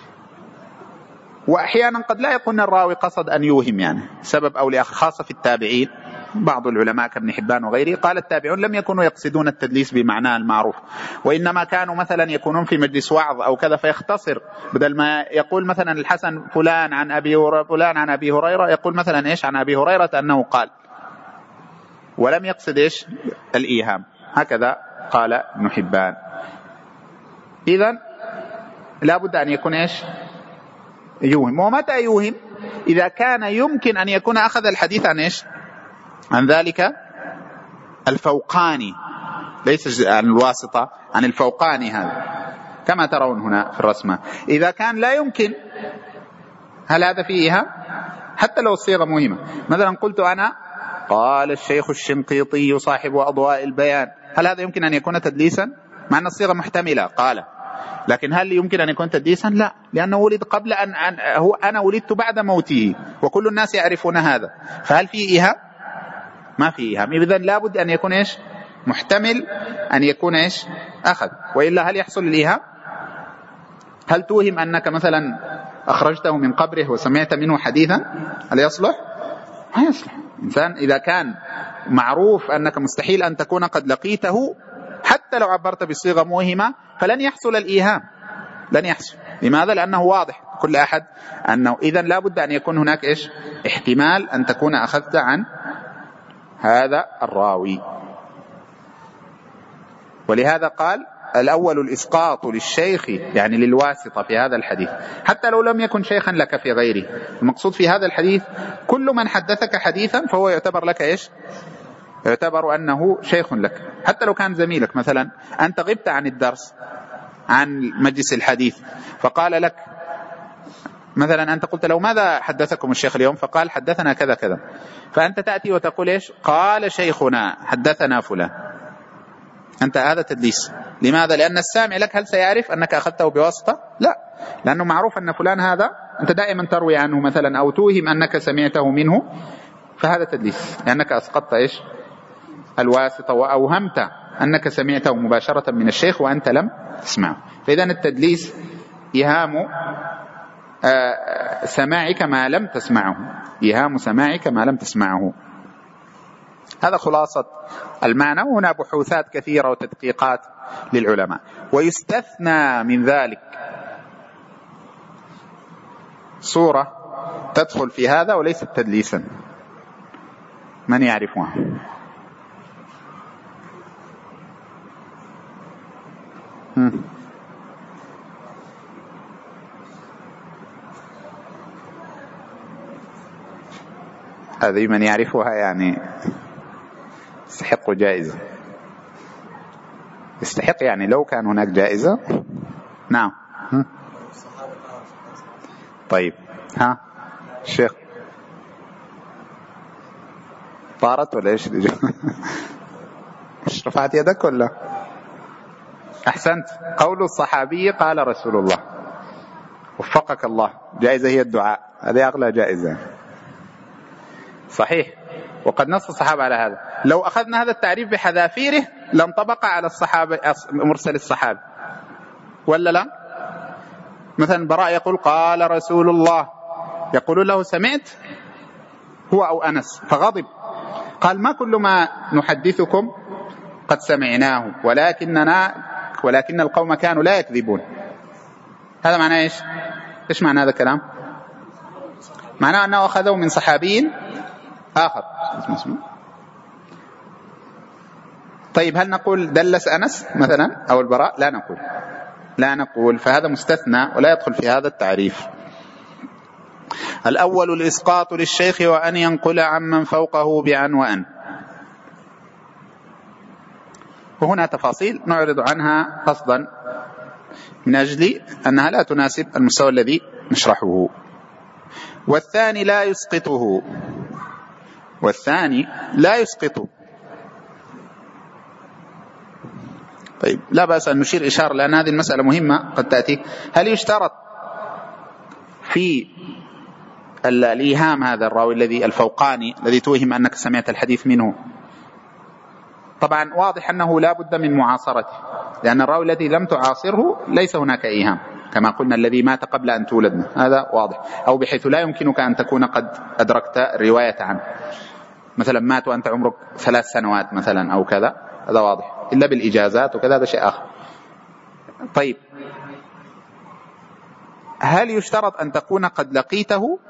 S1: وأحيانا قد لا يكون الراوي قصد أن يوهم يعني سبب أو لآخر، خاصة في التابعين. بعض العلماء كابن حبان وغيره قال التابعون لم يكونوا يقصدون التدليس بمعناه المعروف، وإنما كانوا مثلا يكونون في مجلس وعظ أو كذا فيختصر، بدل ما يقول مثلا الحسن فلان عن أبي هريرة يقول مثلا إيش عن أبي هريرة أنه قال، ولم يقصد إيش الإيهام. هكذا قال ابن حبان. إذن لا بد أن يكون إيش يوهم. ومتى يوهم؟ إذا كان يمكن أن يكون أخذ الحديث عن إيش عن ذلك الفوقاني، ليس عن الواسطة، عن الفوقاني هذا كما ترون هنا في الرسمة. إذا كان لا يمكن، هل هذا فيه إيهام؟ حتى لو الصيغة مهمة. مثلا قلت أنا قال الشيخ الشنقيطي صاحب أضواء البيان، هل هذا يمكن أن يكون تدليسا؟ مع أن الصيغة محتملة قال، لكن هل يمكن أن يكون تدليسا؟ لا، لأنه ولد قبل أنا ولدت بعد موته وكل الناس يعرفون هذا، فهل فيه إيهام؟ ما فيه إيهام. إذن لابد أن يكون إيش محتمل أن يكون إيش أخذ، وإلا هل يحصل الإيهام؟ هل توهم أنك مثلا أخرجته من قبره وسمعت منه حديثا؟ هل يصلح؟ ما يصلح. إنسان إذا كان معروف أنك مستحيل أن تكون قد لقيته، حتى لو عبرت بصيغة موهمة فلن يحصل الإيهام، لن يحصل. لماذا؟ لأنه واضح كل أحد أنه إذن لا بد أن يكون هناك إيش احتمال أن تكون أخذت عن هذا الراوي. ولهذا قال الأول الإسقاط للشيخ، يعني للواسطة في هذا الحديث، حتى لو لم يكن شيخا لك في غيره. المقصود في هذا الحديث كل من حدثك حديثا فهو يعتبر لك إيش يعتبر أنه شيخ لك، حتى لو كان زميلك. مثلا أنت غبت عن الدرس عن مجلس الحديث فقال لك مثلا، أنت قلت له ماذا حدثكم الشيخ اليوم؟ فقال حدثنا كذا كذا، فأنت تأتي وتقول إيش قال شيخنا حدثنا فلان. أنت هذا تدليس. لماذا؟ لأن السامع لك هل سيعرف أنك أخذته بواسطة؟ لا، لأنه معروف أن فلان هذا أنت دائما تروي عنه مثلا أو توهم أنك سمعته منه، فهذا تدليس لأنك أسقطت إيش الواسطة وأوهمت أنك سمعته مباشرة من الشيخ وأنت لم تسمعه. فإذا التدليس إيهام سماعك ما لم تسمعه، إيهام سماعك ما لم تسمعه. هذا خلاصة المعنى، وهنا بحوثات كثيرة وتدقيقات للعلماء. ويستثنى من ذلك صورة تدخل في هذا وليست تدليسا، من يعرفها؟ هذه من يعرفها يعني يستحق جائزة، يستحق يعني لو كان هناك جائزة. نعم. طيب ها الشيخ طارت ولا ايش؟ مش رفعت يدك ولا؟ أحسنت. قول الصحابي قال رسول الله، وفقك الله. جائزة هي الدعاء، هذه أغلى جائزة. صحيح، وقد نص الصحابة على هذا. لو أخذنا هذا التعريف بحذافيره لانطبق على الصحابة مرسل الصحابة ولا لا؟ مثلا براء يقول قال رسول الله، يقول له سمعت هو أو أنس فغضب، قال ما كل ما نحدثكم قد سمعناه ولكن القوم كانوا لا يكذبون. هذا معناه إيش معنى هذا الكلام؟ معناه أنه أخذه من صحابي آخر. طيب هل نقول دلس أنس مثلا أو البراء؟ لا نقول، فهذا مستثنى ولا يدخل في هذا التعريف. الأول الإسقاط للشيخ وأن ينقل عمن فوقه بعن وأن. وهنا تفاصيل نعرض عنها قصدا من أجل أنها لا تناسب المستوى الذي نشرحه. والثاني لا يسقطه. طيب لا بأس أن نشير إشارة، لأن هذه المسألة مهمة قد تأتي. هل يشترط في الإيهام هذا الراوي الذي الفوقاني الذي توهم أنك سمعت الحديث منه طبعا واضح أنه لا بد من معاصرته، لأن الراوي الذي لم تعاصره ليس هناك إيهام، كما قلنا الذي مات قبل أن تولدنا، هذا واضح، أو بحيث لا يمكنك أن تكون قد أدركت الرواية عنه، مثلا مات وأنت عمرك 3 سنوات مثلا أو كذا، هذا واضح، إلا بالإجازات وكذا هذا شيء آخر. طيب، هل يشترط أن تكون قد لقيته؟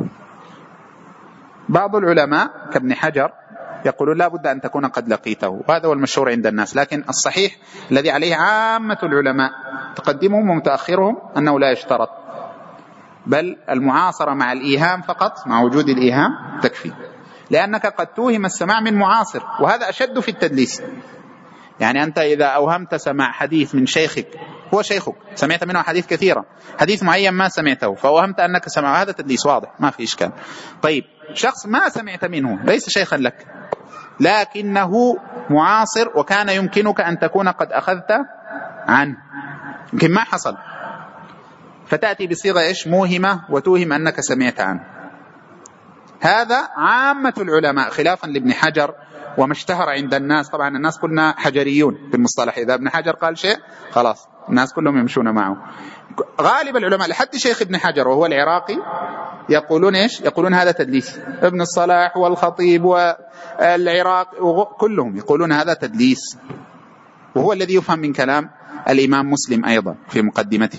S1: بعض العلماء كابن حجر يقولون لا بد أن تكون قد لقيته، وهذا هو المشهور عند الناس، لكن الصحيح الذي عليه عامة العلماء تقدمهم ومتأخرهم أنه لا يشترط، بل المعاصرة مع الإيهام فقط، مع وجود الإيهام تكفي، لأنك قد توهم السماع من معاصر، وهذا أشد في التدليس. يعني أنت إذا أوهمت سماع حديث من شيخك، هو شيخك سمعت منه حديث كثيرة، حديث معين ما سمعته فأوهمت أنك سمعه، هذا تدليس واضح ما في إشكال. طيب، شخص ما سمعت منه ليس شيخا لك لكنه معاصر وكان يمكنك أن تكون قد أخذت عنه، يمكن ما حصل، فتأتي بصيغة إيش؟ موهمة، وتوهم أنك سمعت عنه. هذا عامة العلماء خلافا لابن حجر وما اشتهر عند الناس. طبعا الناس كلنا حجريون في المصطلح، إذا ابن حجر قال شيء خلاص الناس كلهم يمشون معه. غالب العلماء لحد شيخ ابن حجر وهو العراقي يقولون إيش؟ يقولون هذا تدليس. ابن الصلاح والخطيب والعراق كلهم يقولون هذا تدليس، وهو الذي يفهم من كلام الإمام مسلم أيضا في مقدمته،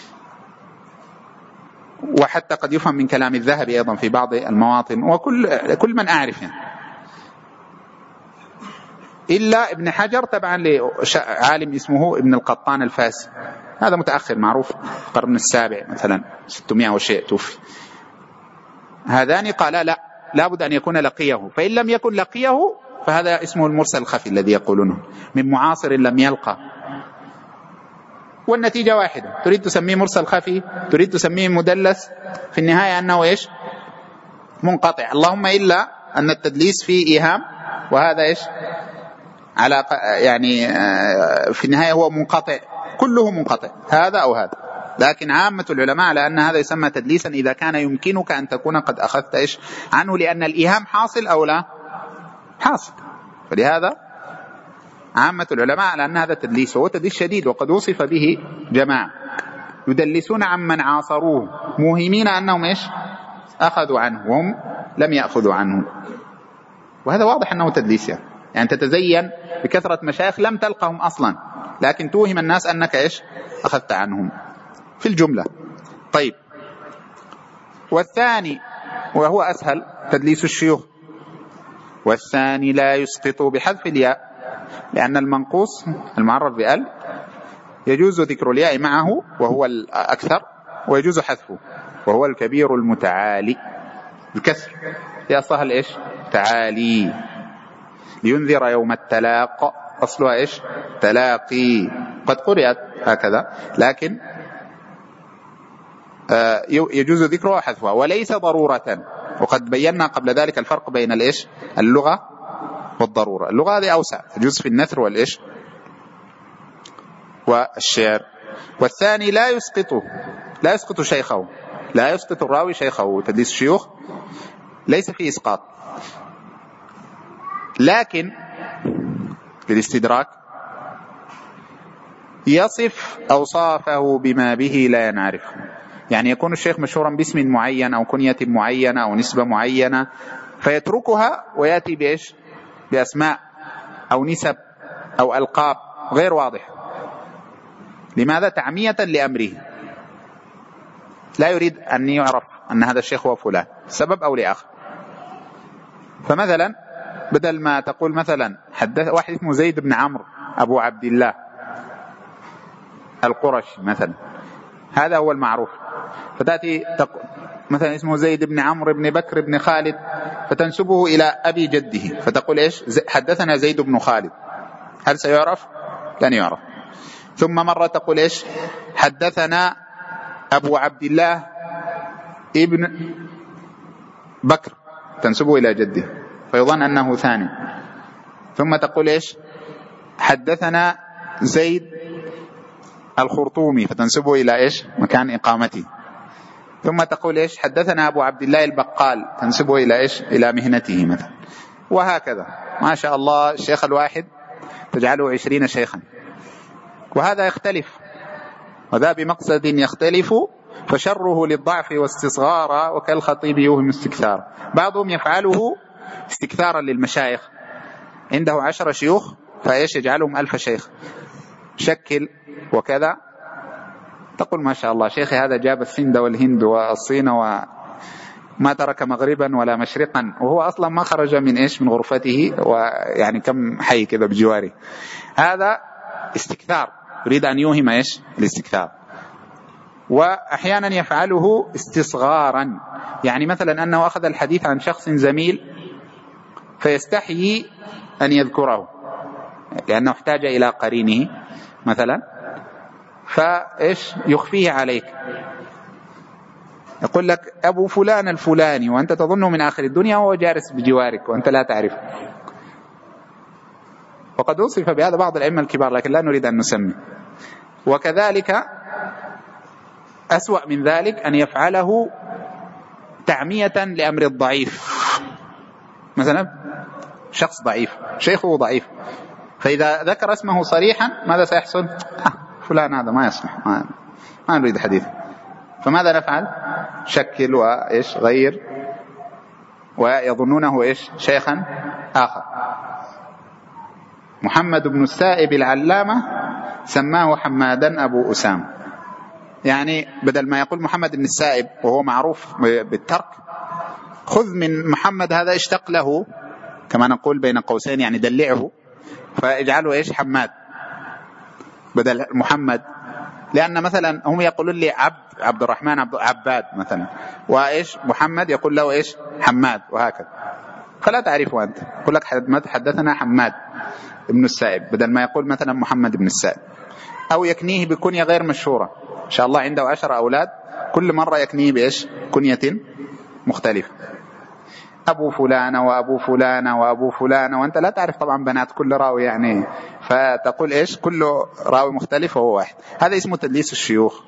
S1: وحتى قد يفهم من كلام الذهبي أيضا في بعض المواطن، وكل من أعرف يعني. إلا ابن حجر تبعا لعالم اسمه ابن القطان الفاسي، هذا متأخر معروف القرن السابع مثلا 600 وشيء توفي. هذان قال لا بد أن يكون لقيه، فإن لم يكن لقيه فهذا اسمه المرسل الخفي الذي يقولونه من معاصر لم يلقى، والنتيجة واحدة، تريد تسميه مرسل خفي تريد تسميه مدلس، في النهاية أنه إيش؟ منقطع، اللهم إلا أن التدليس فيه إيهام، وهذا إيش؟ على يعني في النهاية هو منقطع، كله منقطع، هذا أو هذا. لكن عامة العلماء على أن هذا يسمى تدليسا إذا كان يمكنك أن تكون قد أخذت إيش عنه، لأن الإيهام حاصل أو لا حاصل. فلهذا عامة العلماء على أن هذا تدليس، وهو تدليس شديد، وقد وصف به جماعة يدلسون عمن عاصروه موهمين أنهم إيش أخذوا عنه وهم لم يأخذوا عنه، وهذا واضح أنه تدليس. يعني تتزين بكثرة مشايخ لم تلقهم أصلا، لكن توهم الناس أنك إيش أخذت عنهم في الجملة. طيب، والثاني وهو أسهل تدليس الشيوخ، والثاني لا يسقط بحذف الياء، لأن المنقوص المعرف بأل يجوز ذكر الياء معه وهو الأكثر، ويجوز حذفه وهو الكبير المتعالي الكسر، يا صهل إيش تعالي، لينذر يوم التلاق، أصلها إيش تلاقي، قد قرأت هكذا لكن يجوز ذكرها وحذفها، وليس ضرورة، وقد بينا قبل ذلك الفرق بين الإيش اللغة والضرورة. اللغة هذه أوسع، تجوز في النثر والإيش والشعر. والثاني لا يسقط شيخه، لا يسقط الراوي شيخه، تدليس الشيوخ ليس فيه إسقاط، لكن للاستدراك يصف أوصافه بما به لا ينعرفه. يعني يكون الشيخ مشهورا باسم معين أو كنية معينة أو نسبة معينة، فيتركها ويأتي بإيش بأسماء أو نسب أو ألقاب غير واضح. لماذا؟ تعمية لأمره، لا يريد أن يعرف أن هذا الشيخ هو فلان سبب أو لآخر. فمثلا بدل ما تقول مثلا حدث واحد اسمه زيد بن عمرو أبو عبد الله القرشي مثلا، هذا هو المعروف، فتأتي مثلا اسمه زيد بن عمرو بن بكر بن خالد، فتنسبه إلى أبي جده، فتقول إيش حدثنا زيد بن خالد، هل سيعرف؟ لن يعرف. ثم مرة تقول إيش حدثنا أبو عبد الله ابن بكر، تنسبه إلى جده فيظن أنه ثاني. ثم تقول إيش حدثنا زيد الخرطومي، فتنسبه إلى إيش مكان إقامته. ثم تقول إيش حدثنا أبو عبد الله البقال، تنسبه إلى إيش إلى مهنته مثلا. وهكذا ما شاء الله الشيخ الواحد تجعله 20 شيخا، وهذا يختلف، وذا بمقصد يختلف، فشره للضعف واستصغار، وكالخطيب يوهم استكثار. بعضهم يفعله استكثارا للمشايخ، عنده 10 شيوخ فإيش يجعلهم 1000 شيخ، شكل وكذا، تقول ما شاء الله شيخي هذا جاب السند والهند والصين وما ترك مغربا ولا مشرقا، وهو أصلا ما خرج من إيش من غرفته، ويعني كم حي كذا بجواره. هذا استكثار، يريد أن يوهم إيش الاستكثار. وأحيانا يفعله استصغارا، يعني مثلا أنه أخذ الحديث عن شخص زميل فيستحيي أن يذكره لأنه احتاج إلى قرينه مثلا، فإيش يخفيه عليك، يقول لك أبو فلان الفلاني وأنت تظنه من آخر الدنيا وهو جالس بجوارك وأنت لا تعرفه. وقد وصف بهذا بعض الأئمة الكبار لكن لا نريد أن نسمي. وكذلك أسوأ من ذلك أن يفعله تعمية لأمر الضعيف، مثلا شخص ضعيف شيخه ضعيف، فإذا ذكر اسمه صريحا ماذا سيحصل؟ فلان هذا ما يصلح، ما نريد حديث، فماذا نفعل؟ شكل وإيش غير، ويظنونه إيش شيخا آخر. محمد بن السائب العلامة سماه حمادا أبو أسام، يعني بدل ما يقول محمد بن السائب وهو معروف بالترك، خذ من محمد هذا اشتق له كما نقول بين قوسين، يعني دلعه، فاجعله إيش حماد بدل محمد، لأن مثلا هم يقولون لي عبد الرحمن عباد مثلا، وإيش محمد يقول له إيش حماد، وهكذا، فلا تعرفه أنت، يقول لك حدثنا حماد ابن السائب بدل ما يقول مثلا محمد بن السائب. أو يكنيه بكنية غير مشهورة، إن شاء الله عنده 10 أولاد كل مرة يكنيه بإيش كنية مختلفة، أبو فلان وأبو فلان وأبو فلان، وأنت لا تعرف طبعا بنات كل راوي يعني، فتقول إيش كل راوي مختلف وهو واحد. هذا اسمه تدليس الشيوخ.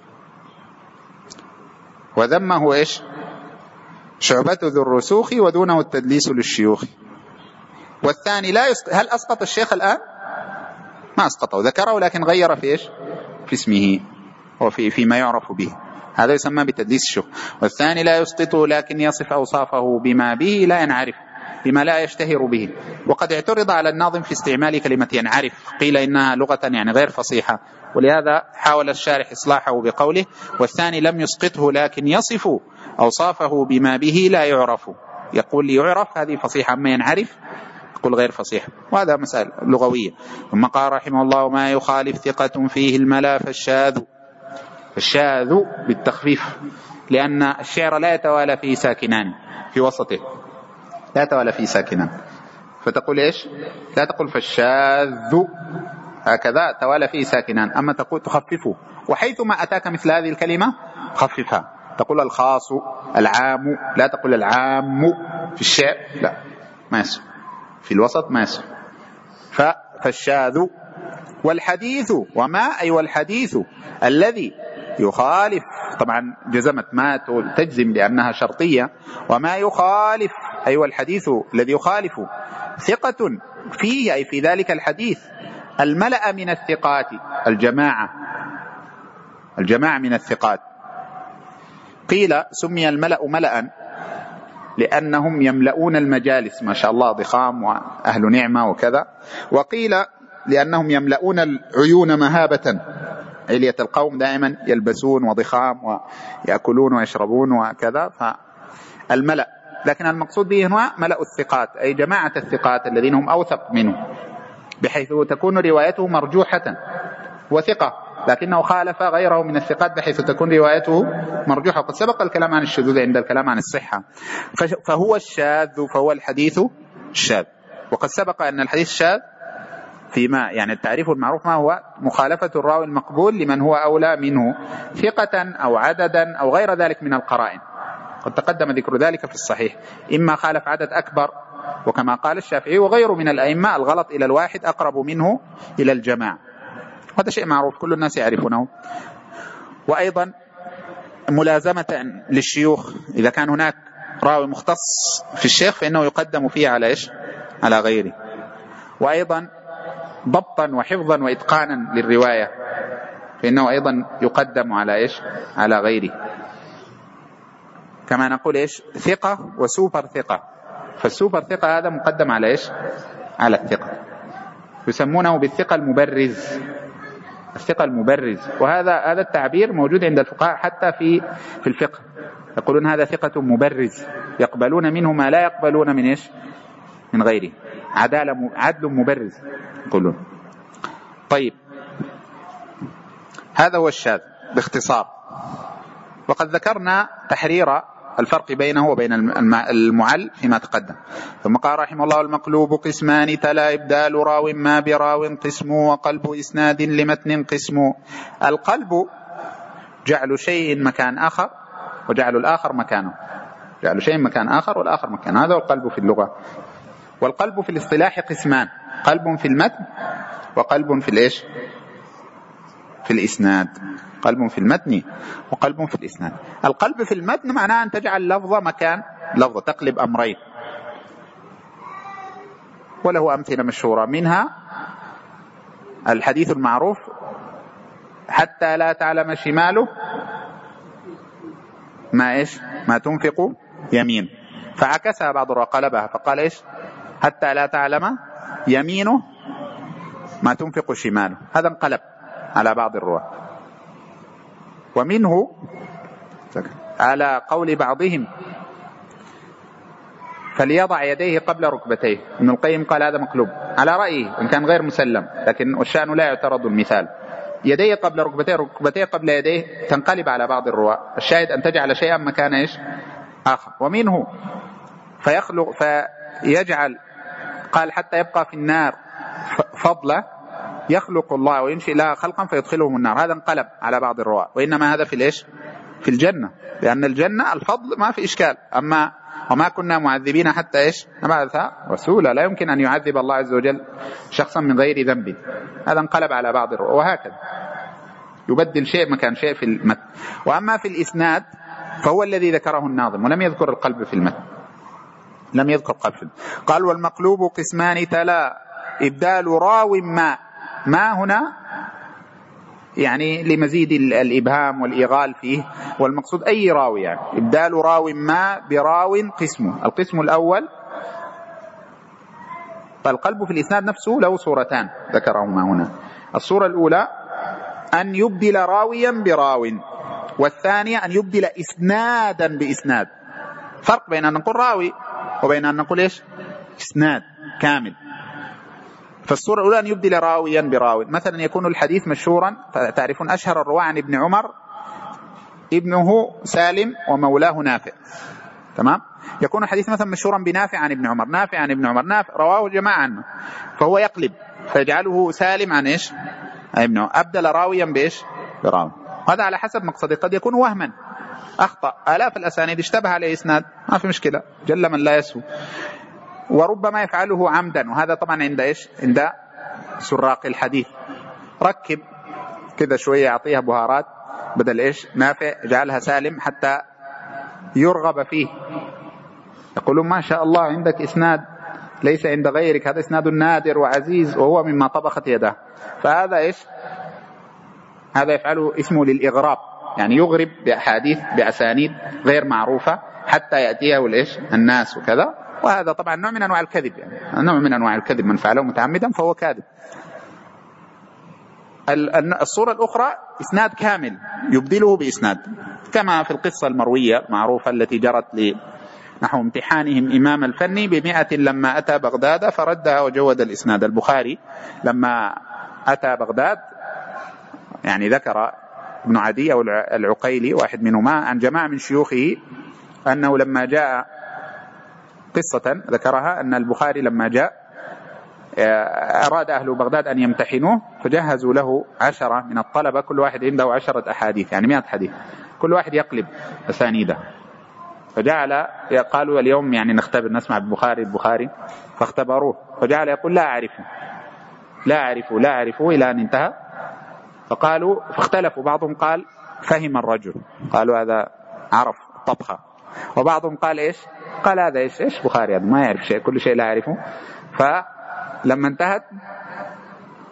S1: وذمه إيش شعبة ذو الرسوخ ودونه التدليس للشيوخ. والثاني لا هل أسقط الشيخ الآن؟ ما أسقطه، ذكره لكن غير في إيش في اسمه وفيما يعرف به، هذا يسمى بتدليس الشيوخ. والثاني لا يسقطه لكن يصف أوصافه بما به لا ينعرف، بما لا يشتهر به. وقد اعترض على الناظم في استعمال كلمة ينعرف، قيل إنها لغة يعني غير فصيحة، ولهذا حاول الشارح إصلاحه بقوله والثاني لم يسقطه لكن يصف أوصافه بما به لا يعرف. يقول يعرف هذه فصيحة، أما ينعرف يقول غير فصيحة، وهذا مسألة لغوية. ثم قال رحمه الله ما يخالف ثقة فيه الملا فالشاذ، الشاذ بالتخفيف، لأن الشعر لا يتوالى فيه ساكنان في وسطه، لا يتوالى فيه ساكنان، فتقول إيش لا تقول فالشاذ هكذا توالى فيه ساكنان، أما تقول تخففه، وحيثما أتاك مثل هذه الكلمة خففها، تقول الخاص العام، لا تقول العام في الشعر، لا ما يصح، في الوسط ما يصح. فالشاذ. والحديث وما أي والحديث الذي يخالف، طبعا جزمت ما تجزم لأنها شرطية، وما يخالف أي والحديث الذي يخالف ثقة فيه أي في ذلك الحديث الملأ من الثقات، الجماعة من الثقات. قيل سمي الملأ ملأ لأنهم يملؤون المجالس، ما شاء الله ضخام وأهل نعمة وكذا، وقيل لأنهم يملؤون العيون مهابة، علية القوم دائما يلبسون وضخام ويأكلون ويشربون وكذا، فالملأ. لكن المقصود به هنا ملأ الثقات أي جماعة الثقات الذين هم أوثق منه، بحيث تكون روايته مرجوحة وثقة، لكنه خالف غيره من الثقات بحيث تكون روايته مرجوحة. قد سبق الكلام عن الشذوذ عند الكلام عن الصحة، فهو الشاذ، فهو الحديث الشاذ. وقد سبق أن الحديث الشاذ فيما يعني التعريف المعروف ما هو مخالفة الراوي المقبول لمن هو أولى منه ثقة أو عددا أو غير ذلك من القرائن، قد تقدم ذكر ذلك في الصحيح، إما خالف عدد أكبر وكما قال الشافعي وغيره من الأئمة الغلط إلى الواحد أقرب منه إلى الجماعة، هذا شيء معروف كل الناس يعرفونه. وأيضا ملازمة للشيوخ، إذا كان هناك راوي مختص في الشيخ فإنه يقدم فيه على إيش على غيره. وأيضا ضبطا وحفظا وإتقانا للرواية فإنه أيضا يقدم على إيش؟ على غيره. كما نقول إيش؟ ثقة وسوبر ثقة، فالسوبر ثقة هذا مقدم على إيش؟ على الثقة. يسمونه بالثقة المبرز، الثقة المبرز. وهذا التعبير موجود عند الفقهاء حتى في الفقه، يقولون هذا ثقة مبرز، يقبلون منه ما لا يقبلون من إيش؟ من غيره. عدل مبرز يقولون. طيب، هذا هو الشاذ باختصار. وقد ذكرنا تحرير الفرق بينه وبين المعل فيما تقدم. ثم قال رحمه الله: المقلوب قسمان تلا إبدال راو ما براو قسم، وقلب إسناد لمتن قسم. القلب جعل شيء مكان آخر وجعل الآخر مكانه، جعل شيء مكان آخر والآخر مكانه، هذا هو القلب في اللغة. والقلب في الاصطلاح قسمان: قلب في المتن وقلب في الإيش؟ في الإسناد. قلب في المتن وقلب في الإسناد. القلب في المتن معناه أن تجعل لفظة مكان لفظة، تقلب أمرين، وله أمثلة مشهورة، منها الحديث المعروف: حتى لا تعلم شماله ما إيش؟ ما تنفق يمين. فعكسها بعض الرواة، قلبها فقال إيش؟ حتى لا تعلم يمينه ما تنفق شماله. هذا انقلب على بعض الرواة. ومنه على قول بعضهم: فليضع يديه قبل ركبتيه. ابن القيم قال هذا مقلوب على رأيه، إن كان غير مسلم، لكن الشأن لا يعترض المثال. يديه قبل ركبتيه، ركبتيه قبل يديه، تنقلب على بعض الرواة. الشاهد أن تجعل شيئا مكان إيش؟ آخر. ومنه فيجعل، قال: حتى يبقى في النار فضلة يخلق الله وينشئ لها خلقا فيدخلهم النار. هذا انقلب على بعض الرواة، وإنما هذا في الإيش؟ في الجنة، لأن الجنة الفضل ما في إشكال. أما وما كنا معذبين حتى إيش؟ نبعث رسولا. لا يمكن أن يعذب الله عز وجل شخصا من غير ذنب. هذا انقلب على بعض الرواة، وهكذا يبدل شيء مكان شيء في المتن. وأما في الإسناد فهو الذي ذكره الناظم، ولم يذكر القلب في المتن، لم يذكر قلب في المتن. قال: والمقلوب قسمان تلا إبدال راو ما هنا يعني لمزيد الإبهام والإغال فيه، والمقصود أي راوي، يعني إبدال راو ما براو قسمه. القسم الأول، فالقلب في الإسناد نفسه له صورتان ذكرهما هنا. الصورة الأولى أن يبدل راويا براو، والثانية أن يبدل إسنادا بإسناد. فرق بين أن نقول راوي وبين أن نقول إيش؟ إسناد كامل. فالصورة الأولى أن يبدل راويا براو، مثلا يكون الحديث مشهورا، تعرفون أشهر الرواة عن ابن عمر ابنه سالم ومولاه نافع، تمام؟ يكون الحديث مثلا مشهورا بنافع عن ابن عمر، نافع عن ابن عمر، نافع رواه جماعة عنه، فهو يقلب فيجعله سالم عن إيش؟ ابنه، أبدل راويا بإيش؟ براوي. هذا على حسب مقصده، قد يكون وهما، أخطأ، آلاف الأسانيد اشتبه عليه إسناد، ما في مشكلة، جل من لا يسهو. وربما يفعله عمدا، وهذا طبعا عند إيش؟ عند سراق الحديث، ركب كذا شوية يعطيها بهارات، بدل إيش؟ نافع جعلها سالم حتى يرغب فيه، يقولون ما شاء الله عندك إسناد ليس عند غيرك، هذا إسناد نادر وعزيز وهو مما طبخت يده. فهذا إيش؟ هذا يفعله اسمه للإغراب، يعني يغرب بأحاديث بأسانيد غير معروفة حتى يأتيه الإيش؟ الناس وكذا. وهذا طبعا نوع من أنواع الكذب، يعني نوع من أنواع الكذب، من فعله متعمدا فهو كاذب. الصورة الأخرى إسناد كامل يبدله بإسناد، كما في القصة المروية المعروفة التي جرت نحو امتحانهم إمام الفن ب100 لما أتى بغداد فردها وجود الإسناد. البخاري لما أتى بغداد، يعني ذكر ابن عدي أو العقيلي واحد منهما عن جماعة من شيوخه أنه لما جاء، قصة ذكرها أن البخاري لما جاء أراد أهل بغداد أن يمتحنوه، فجهزوا له 10 من الطلبة، كل واحد عنده 10 أحاديث، يعني 100 حديث، كل واحد يقلب أسانيده. فجعل قالوا اليوم يعني نختبر، نسمع البخاري، فاختبروه، فجعل يقول لا أعرفه إلى أن انتهى. فاختلفوا، بعضهم قال فهم الرجل، قالوا هذا عرف طبخة، وبعضهم قال إيش؟ قال هذا إيش بخاري، هذا ما يعرف شيء، كل شيء لا يعرفه. فلما انتهت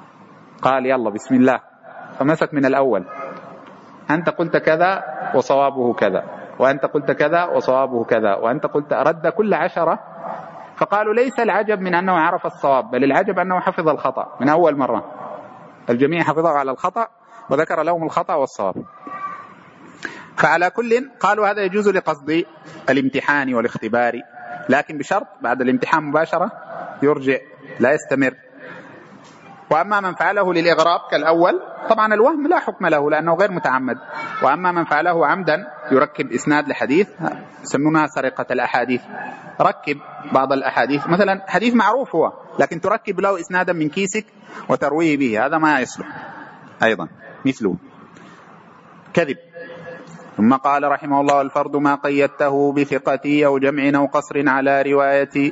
S1: قال يلا بسم الله، فمسك من الأول، أنت قلت كذا وصوابه كذا، وأنت قلت كذا وصوابه كذا، وأنت قلت، رد كل 10. فقالوا ليس العجب من أنه عرف الصواب، بل العجب أنه حفظ الخطأ من أول مرة. الجميع حفظه على الخطأ وذكر لهم الخطأ والصواب. فعلى كل قالوا هذا يجوز لقصد الامتحان والاختبار، لكن بشرط بعد الامتحان مباشرة يرجع لا يستمر. وأما من فعله للإغراب كالأول طبعا الوهم لا حكم له لأنه غير متعمد. وأما من فعله عمدا يركب إسناد لحديث، يسمونها سرقة الأحاديث، ركب بعض الأحاديث مثلا حديث معروف هو، لكن تركب له إسنادا من كيسك وترويه به، هذا ما يصلح أيضا مثله كذب. ثم قال رحمه الله: الفرد ما قيدته بثقتي أو جمع أو قصر على روايتي.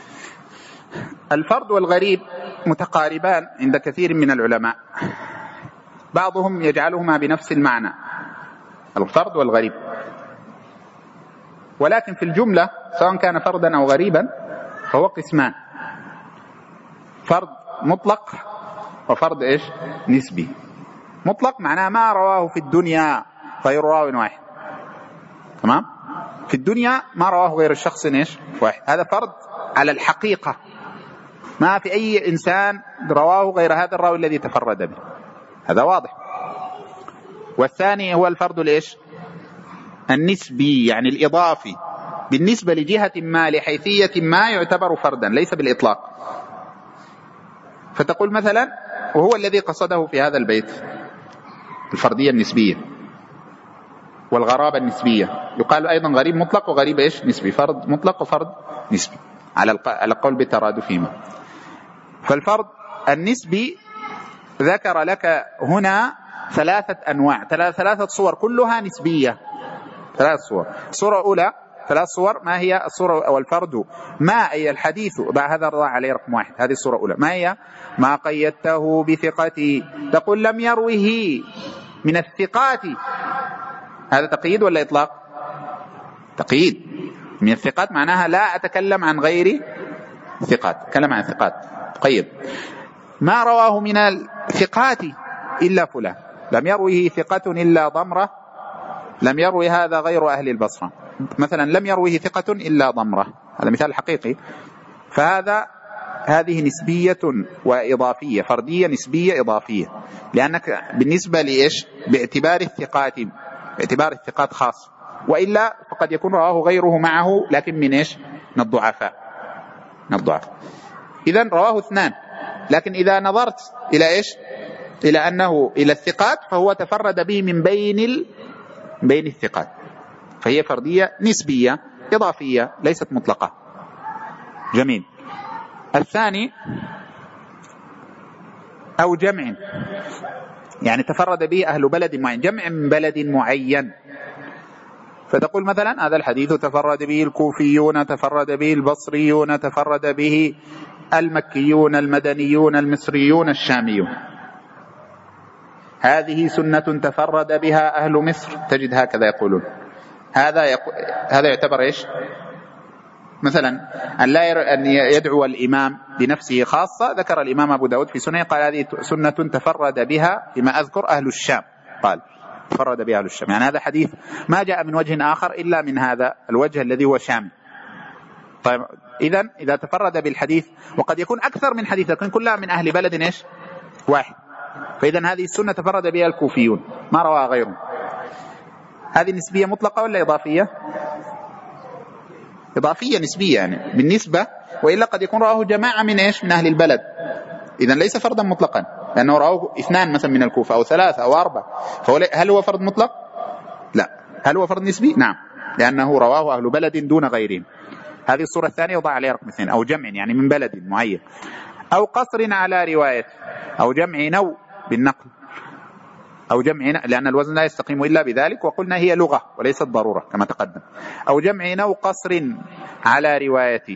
S1: الفرد والغريب متقاربان عند كثير من العلماء، بعضهم يجعلهما بنفس المعنى الفرد والغريب، ولكن في الجملة سواء كان فردا أو غريبا فهو قسمان: فرد مطلق وفرد إيش؟ نسبي. مطلق معناه ما رواه في الدنيا غير راو واحد، تمام؟ في الدنيا ما رواه غير الشخص إيش؟ واحد، هذا فرد على الحقيقة، ما في أي إنسان رواه غير هذا الراوي الذي تفرد به، هذا واضح. والثاني هو الفرد الإيش؟ النسبي، يعني الإضافي، بالنسبة لجهة ما لحيثية ما يعتبر فردا ليس بالإطلاق. فتقول مثلا، وهو الذي قصده في هذا البيت الفردية النسبية والغرابة النسبية، يقال أيضا غريب مطلق وغريب إيش؟ نسبي، فرد مطلق وفرد نسبي على القول بالترادفهما. فالفرد النسبي ذكر لك هنا 3 أنواع، 3 صور كلها نسبية، 3 صور. الصورة الأولى 3 صور، ما هي الصورة أو الفرد؟ ما أي الحديث، هذا الرضا عليه رقم 1، هذه الصورة الأولى. ما هي؟ ما قيدته بثقتي، تقول لم يروه من الثقات، هذا تقييد ولا إطلاق؟ تقييد. من الثقات معناها لا أتكلم عن غير ثقات، أتكلم عن الثقات، قيد. ما رواه من الثقات إلا فلان، لم يروه ثقة إلا ضمرة، لم يروي هذا غير أهل البصرة مثلا، لم يروه ثقة إلا ضمرة، هذا مثال حقيقي. هذه نسبية وإضافية، فردية نسبية إضافية، لأنك بالنسبة لإيش؟ باعتبار الثقات خاص، وإلا فقد يكون رواه غيره معه لكن من إيش؟ من الضعفاء. إذن رواه 2، لكن إذا نظرت إلى إيش؟ إلى أنه إلى الثقات فهو تفرد به من بين الثقات، فهي فردية نسبية إضافية ليست مطلقة. جميل. الثاني أو جمع، يعني تفرد به أهل بلد معين، جمع من بلد معين. فتقول مثلا هذا الحديث تفرد به الكوفيون، تفرد به البصريون، تفرد به المكيون، المدنيون، المصريون، الشاميون. هذه سنة تفرد بها أهل مصر، تجد هكذا يقولون. هذا يعتبر إيش؟ مثلا أن يدعو الإمام بنفسه خاصة، ذكر الإمام أبو داود في سنة قال هذه سنة تفرد بها فيما أذكر أهل الشام، قال تفرد بها أهل الشام، يعني هذا حديث ما جاء من وجه آخر إلا من هذا الوجه الذي هو شامي. طيب إذا تفرد بالحديث، وقد يكون أكثر من حديث لكن كلها من أهل بلد إيش؟ واحد، فإذا هذه السنة تفرد بها الكوفيون ما روى غيرهم. هذه نسبية مطلقة ولا إضافية؟ إضافية نسبية يعني بالنسبة، وإلا قد يكون رواه جماعة من إيش؟ من أهل البلد، إذن ليس فردا مطلقا، لأنه رواه 2 مثلا من الكوفة أو 3 أو 4، هل هو فرد مطلق؟ لا. هل هو فرد نسبي؟ نعم، لأنه رواه أهل بلد دون غيرهم. هذه الصورة الثانية وضع عليها رقم 2، أو جمع يعني من بلد معين، أو قصر على رواية، أو جمع نو بالنقل، أو جمع لأن الوزن لا يستقيم إلا بذلك، وقلنا هي لغة وليست ضرورة كما تقدم. أو جمع نو قصر على روايتي،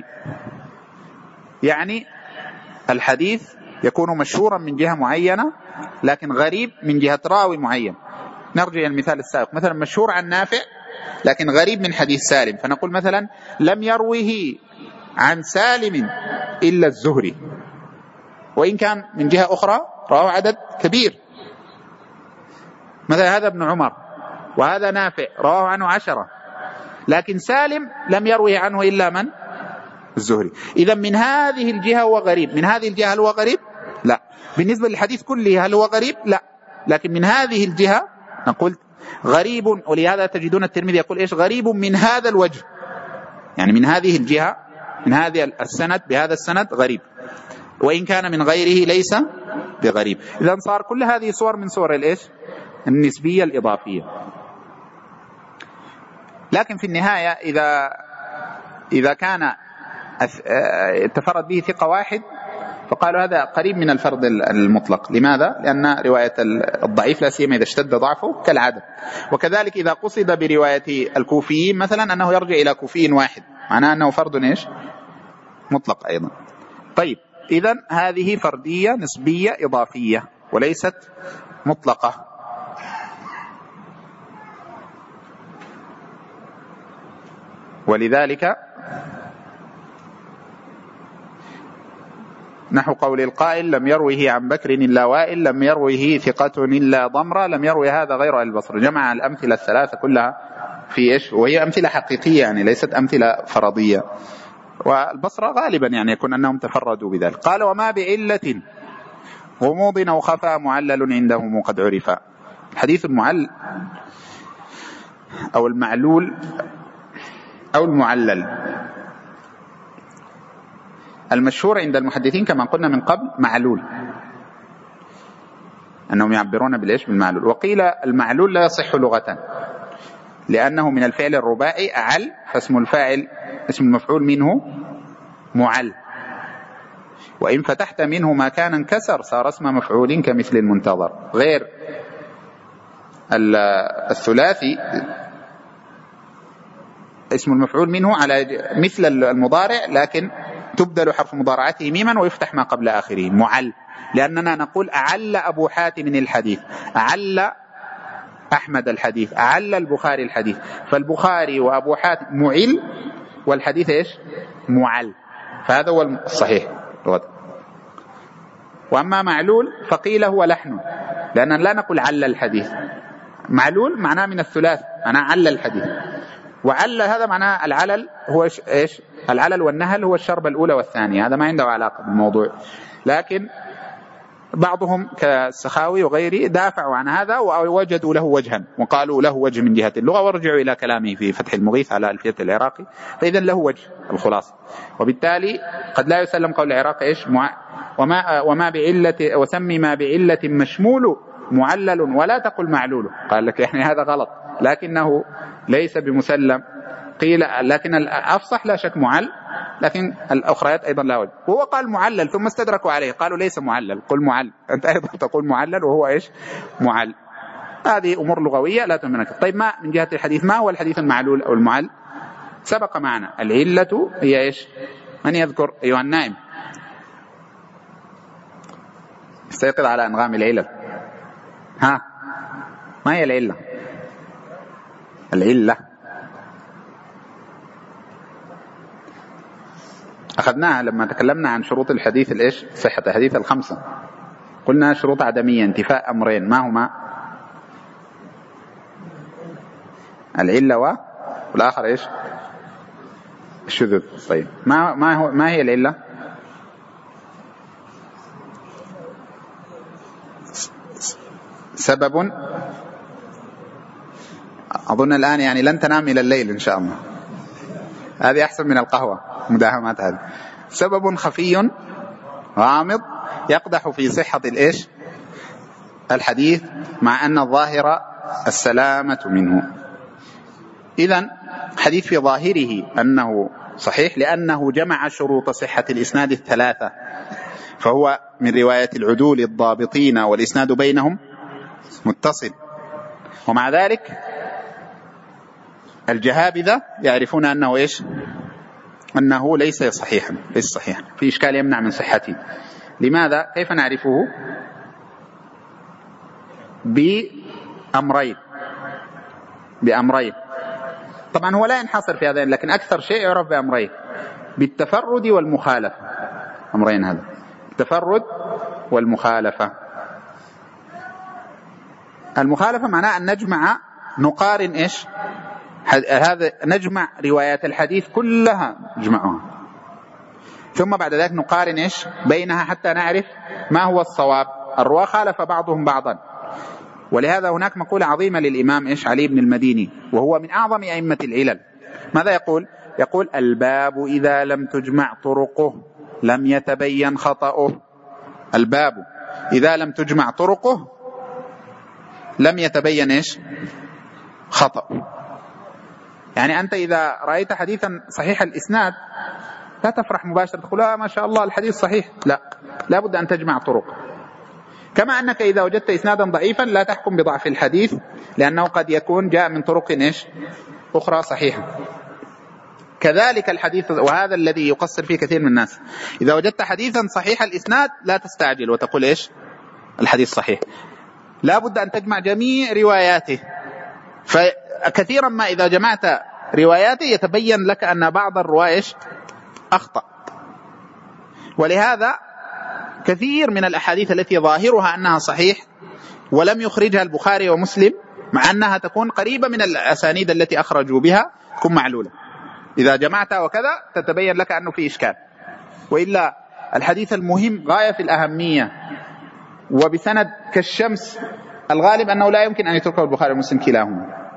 S1: يعني الحديث يكون مشهورا من جهة معينة لكن غريب من جهة راوي معين. نرجع إلى المثال السابق، مثلا مشهور عن نافع لكن غريب من حديث سالم، فنقول مثلا لم يروه عن سالم إلا الزهري، وإن كان من جهة أخرى رواه عدد كبير، مثلا هذا ابن عمر وهذا نافع رواه عنه 10، لكن سالم لم يروي عنه إلا من؟ الزهري. إذا من هذه الجهة هو غريب. من هذه الجهة هل هو غريب؟ لا. بالنسبة للحديث كله هل هو غريب؟ لا. لكن من هذه الجهة نقول غريب، ولهذا تجدون الترمذي يقول إيش؟ غريب من هذا الوجه، يعني من هذه الجهة، من هذه السند بهذا السند غريب، وإن كان من غيره ليس بغريب. إذا صار كل هذه صور من صور الإيش؟ النسبية الإضافية. لكن في النهاية إذا كان تفرد به ثقة واحد فقالوا هذا قريب من الفرد المطلق. لماذا؟ لأن رواية الضعيف لا سيما إذا اشتد ضعفه كالعادة. وكذلك إذا قصد برواية الكوفيين مثلا أنه يرجع إلى كوفي واحد، معناه أنه فرد إيش؟ مطلق أيضا. طيب، إذن هذه فردية نسبية إضافية وليست مطلقة. ولذلك نحو قول القائل لم يروه عن بكر إلا وائل، لم يروه ثقة إلا ضمرة، لم يروي هذا غير البصر. جمع الأمثلة الثلاثة كلها في إيش؟ وهي أمثلة حقيقية، يعني ليست أمثلة فرضية. والبصرة غالبا يعني يكون أنهم تفردوا بذلك. قال وما بعلة غموض أو خفى معلل عندهم قد عرفا. الحديث المعلل أو المعلول أو المعلل المشهور عند المحدثين كما قلنا من قبل معلول، أنهم يعبرون بالإيش؟ بالمعلول. وقيل المعلول لا يصح لغة لأنه من الفعل الرباعي أعل، فاسم الفاعل اسم المفعول منه معل، وإن فتحت منه ما كان انكسر صار اسم مفعول كمثل المنتظر. غير الثلاثي اسم المفعول منه على مثل المضارع، لكن تبدل حرف مضارعته ميما ويفتح ما قبل آخره معل، لأننا نقول أعل أبو حاتم الحديث، أعل أحمد الحديث، أعل البخاري الحديث، فالبخاري وأبو حاتم معل والحديث إيش؟ معل، فهذا هو الصحيح. وأما معلول فقيل هو لحن، لأننا لا نقول عل الحديث، معلول معناه من الثلاث، معناه عل الحديث، وعل هذا معناه العلل هو إيش؟ العلل والنهل هو الشربة الأولى والثانية، هذا ما عنده علاقة بالموضوع. لكن بعضهم كالسخاوي وغيره دافعوا عن هذا ووجدوا له وجها وقالوا له وجه من جهة اللغة، ورجعوا إلى كلامه في فتح المغيث على ألفية العراقي، فإذا له وجه الخلاصة. وبالتالي قد لا يسلم قول العراقي إيش؟ وما بعلة وسمي ما بعلة مشمول معلل ولا تقل معلول. قال لك يعني هذا غلط، لكنه ليس بمسلم. قيل لكن الأفصح لا شك معل، لكن الأخريات أيضا لا وجه. وهو قال معلل ثم استدركوا عليه قالوا ليس معلل، قل معل، أنت أيضا تقول معلل وهو إيش؟ معل. هذه أمور لغوية لا تهمك. طيب، ما من جهة الحديث ما هو الحديث المعلول أو المعل؟ سبق معنا العلة هي إيش؟ من يذكر أيها النائم؟ استيقظ على أنغام العلل. ها، ما هي العلة؟ العلة أخذناها لما تكلمنا عن شروط الحديث الإيش؟ صحة الحديث الخمسة. قلنا شروط عدمية، انتفاء أمرين، ما هما؟ العلة والآخر إيش؟ الشذوذ. طيب، ما هي العلة؟ سبب، أظن الآن يعني لن تنام إلى الليل إن شاء الله، هذه أحسن من القهوة مداهمات. هذه سبب خفي غامض يقدح في صحة الإيش؟ الحديث، مع أن الظاهر السلامة منه. إذن حديث في ظاهره أنه صحيح لأنه جمع شروط صحة الإسناد الثلاثة، فهو من رواية العدول الضابطين والإسناد بينهم متصل. ومع ذلك الجهابذة يعرفون أنه إيش؟ أنه ليس صحيحا، ليس صحيحا، في إشكال يمنع من صحته. لماذا؟ كيف نعرفه؟ بأمرين. طبعا هو لا ينحصر في هذين، لكن أكثر شيء يعرف بأمرين: بالتفرد والمخالفة. أمرين هذا، التفرد والمخالفة. المخالفة معناه أن نجمع نقارن إيش هذا، نجمع روايات الحديث كلها نجمعها، ثم بعد ذلك نقارن إيش بينها حتى نعرف ما هو الصواب. الرواة خالف بعضهم بعضا، ولهذا هناك مقولة عظيمة للإمام إيش علي بن المديني، وهو من أعظم أئمة العلل. ماذا يقول؟ يقول: الباب إذا لم تجمع طرقه لم يتبين خطأه. الباب إذا لم تجمع طرقه لم يتبين إيش خطأه. يعني أنت إذا رأيت حديثا صحيح الإسناد لا تفرح مباشرة تقول ما شاء الله الحديث صحيح، لا بد أن تجمع طرق. كما أنك إذا وجدت إسنادا ضعيفا لا تحكم بضعف الحديث، لأنه قد يكون جاء من طرق إيش أخرى صحيحة. كذلك الحديث، وهذا الذي يقصر فيه كثير من الناس، إذا وجدت حديثا صحيح الإسناد لا تستعجل وتقول إيش الحديث صحيح، لا بد أن تجمع جميع رواياته. فكثيرا ما إذا جمعت رواياته يتبين لك أن بعض الرواة أخطأ. ولهذا كثير من الأحاديث التي ظاهرها أنها صحيح ولم يخرجها البخاري ومسلم، مع أنها تكون قريبة من الأسانيد التي أخرجوا بها، تكون معلولة. إذا جمعتها وكذا تتبين لك أنه في إشكال. وإلا الحديث المهم غاية في الأهمية وبسند كالشمس، الغالب أنه لا يمكن أن يتركه البخاري ومسلم كلاهما.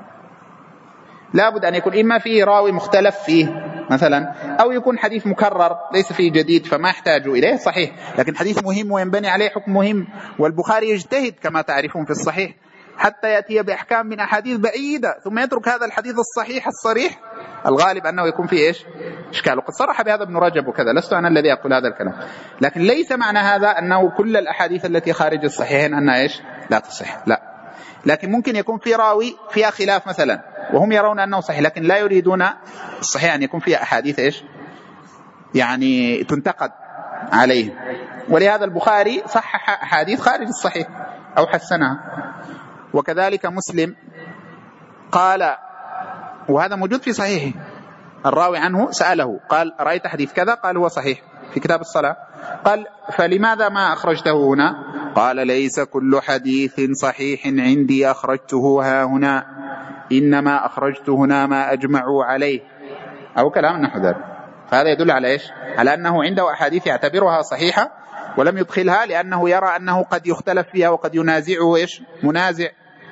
S1: لا بد أن يكون إما فيه راوي مختلف فيه مثلا، أو يكون حديث مكرر ليس فيه جديد فما يحتاج إليه صحيح، لكن حديث مهم وينبني عليه حكم مهم. والبخاري يجتهد كما تعرفون في الصحيح حتى يأتي بأحكام من أحاديث بعيدة ثم يترك هذا الحديث الصحيح الصريح، الغالب أنه يكون فيه إيش إشكال. وقد صرح بهذا ابن رجب وكذا، لست أنا الذي أقول هذا الكلام، لكن ليس معنى هذا أنه كل الأحاديث التي خارج الصحيحين أنها إيش لا تصح، لا. لكن ممكن يكون في راوي فيها خلاف مثلا وهم يرون أنه صحيح، لكن لا يريدون الصحيح أن يكون فيها أحاديث إيش يعني تنتقد عليه. ولهذا البخاري صحح أحاديث خارج الصحيح أو حسنها. وكذلك مسلم قال، وهذا موجود في صحيحه، الراوي عنه سأله قال: رأيت حديث كذا؟ قال: هو صحيح في كتاب الصلاة. قال: فلماذا ما أخرجته هنا؟ قال: ليس كل حديث صحيح عندي أخرجته ها هنا، إنما أخرجت هنا ما أجمعوا عليه، أو كلام نحو ذلك. فهذا يدل على إيش؟ على أنه عنده أحاديث يعتبرها صحيحة ولم يدخلها لأنه يرى أنه قد يختلف فيها وقد ينازعه إيش منازع،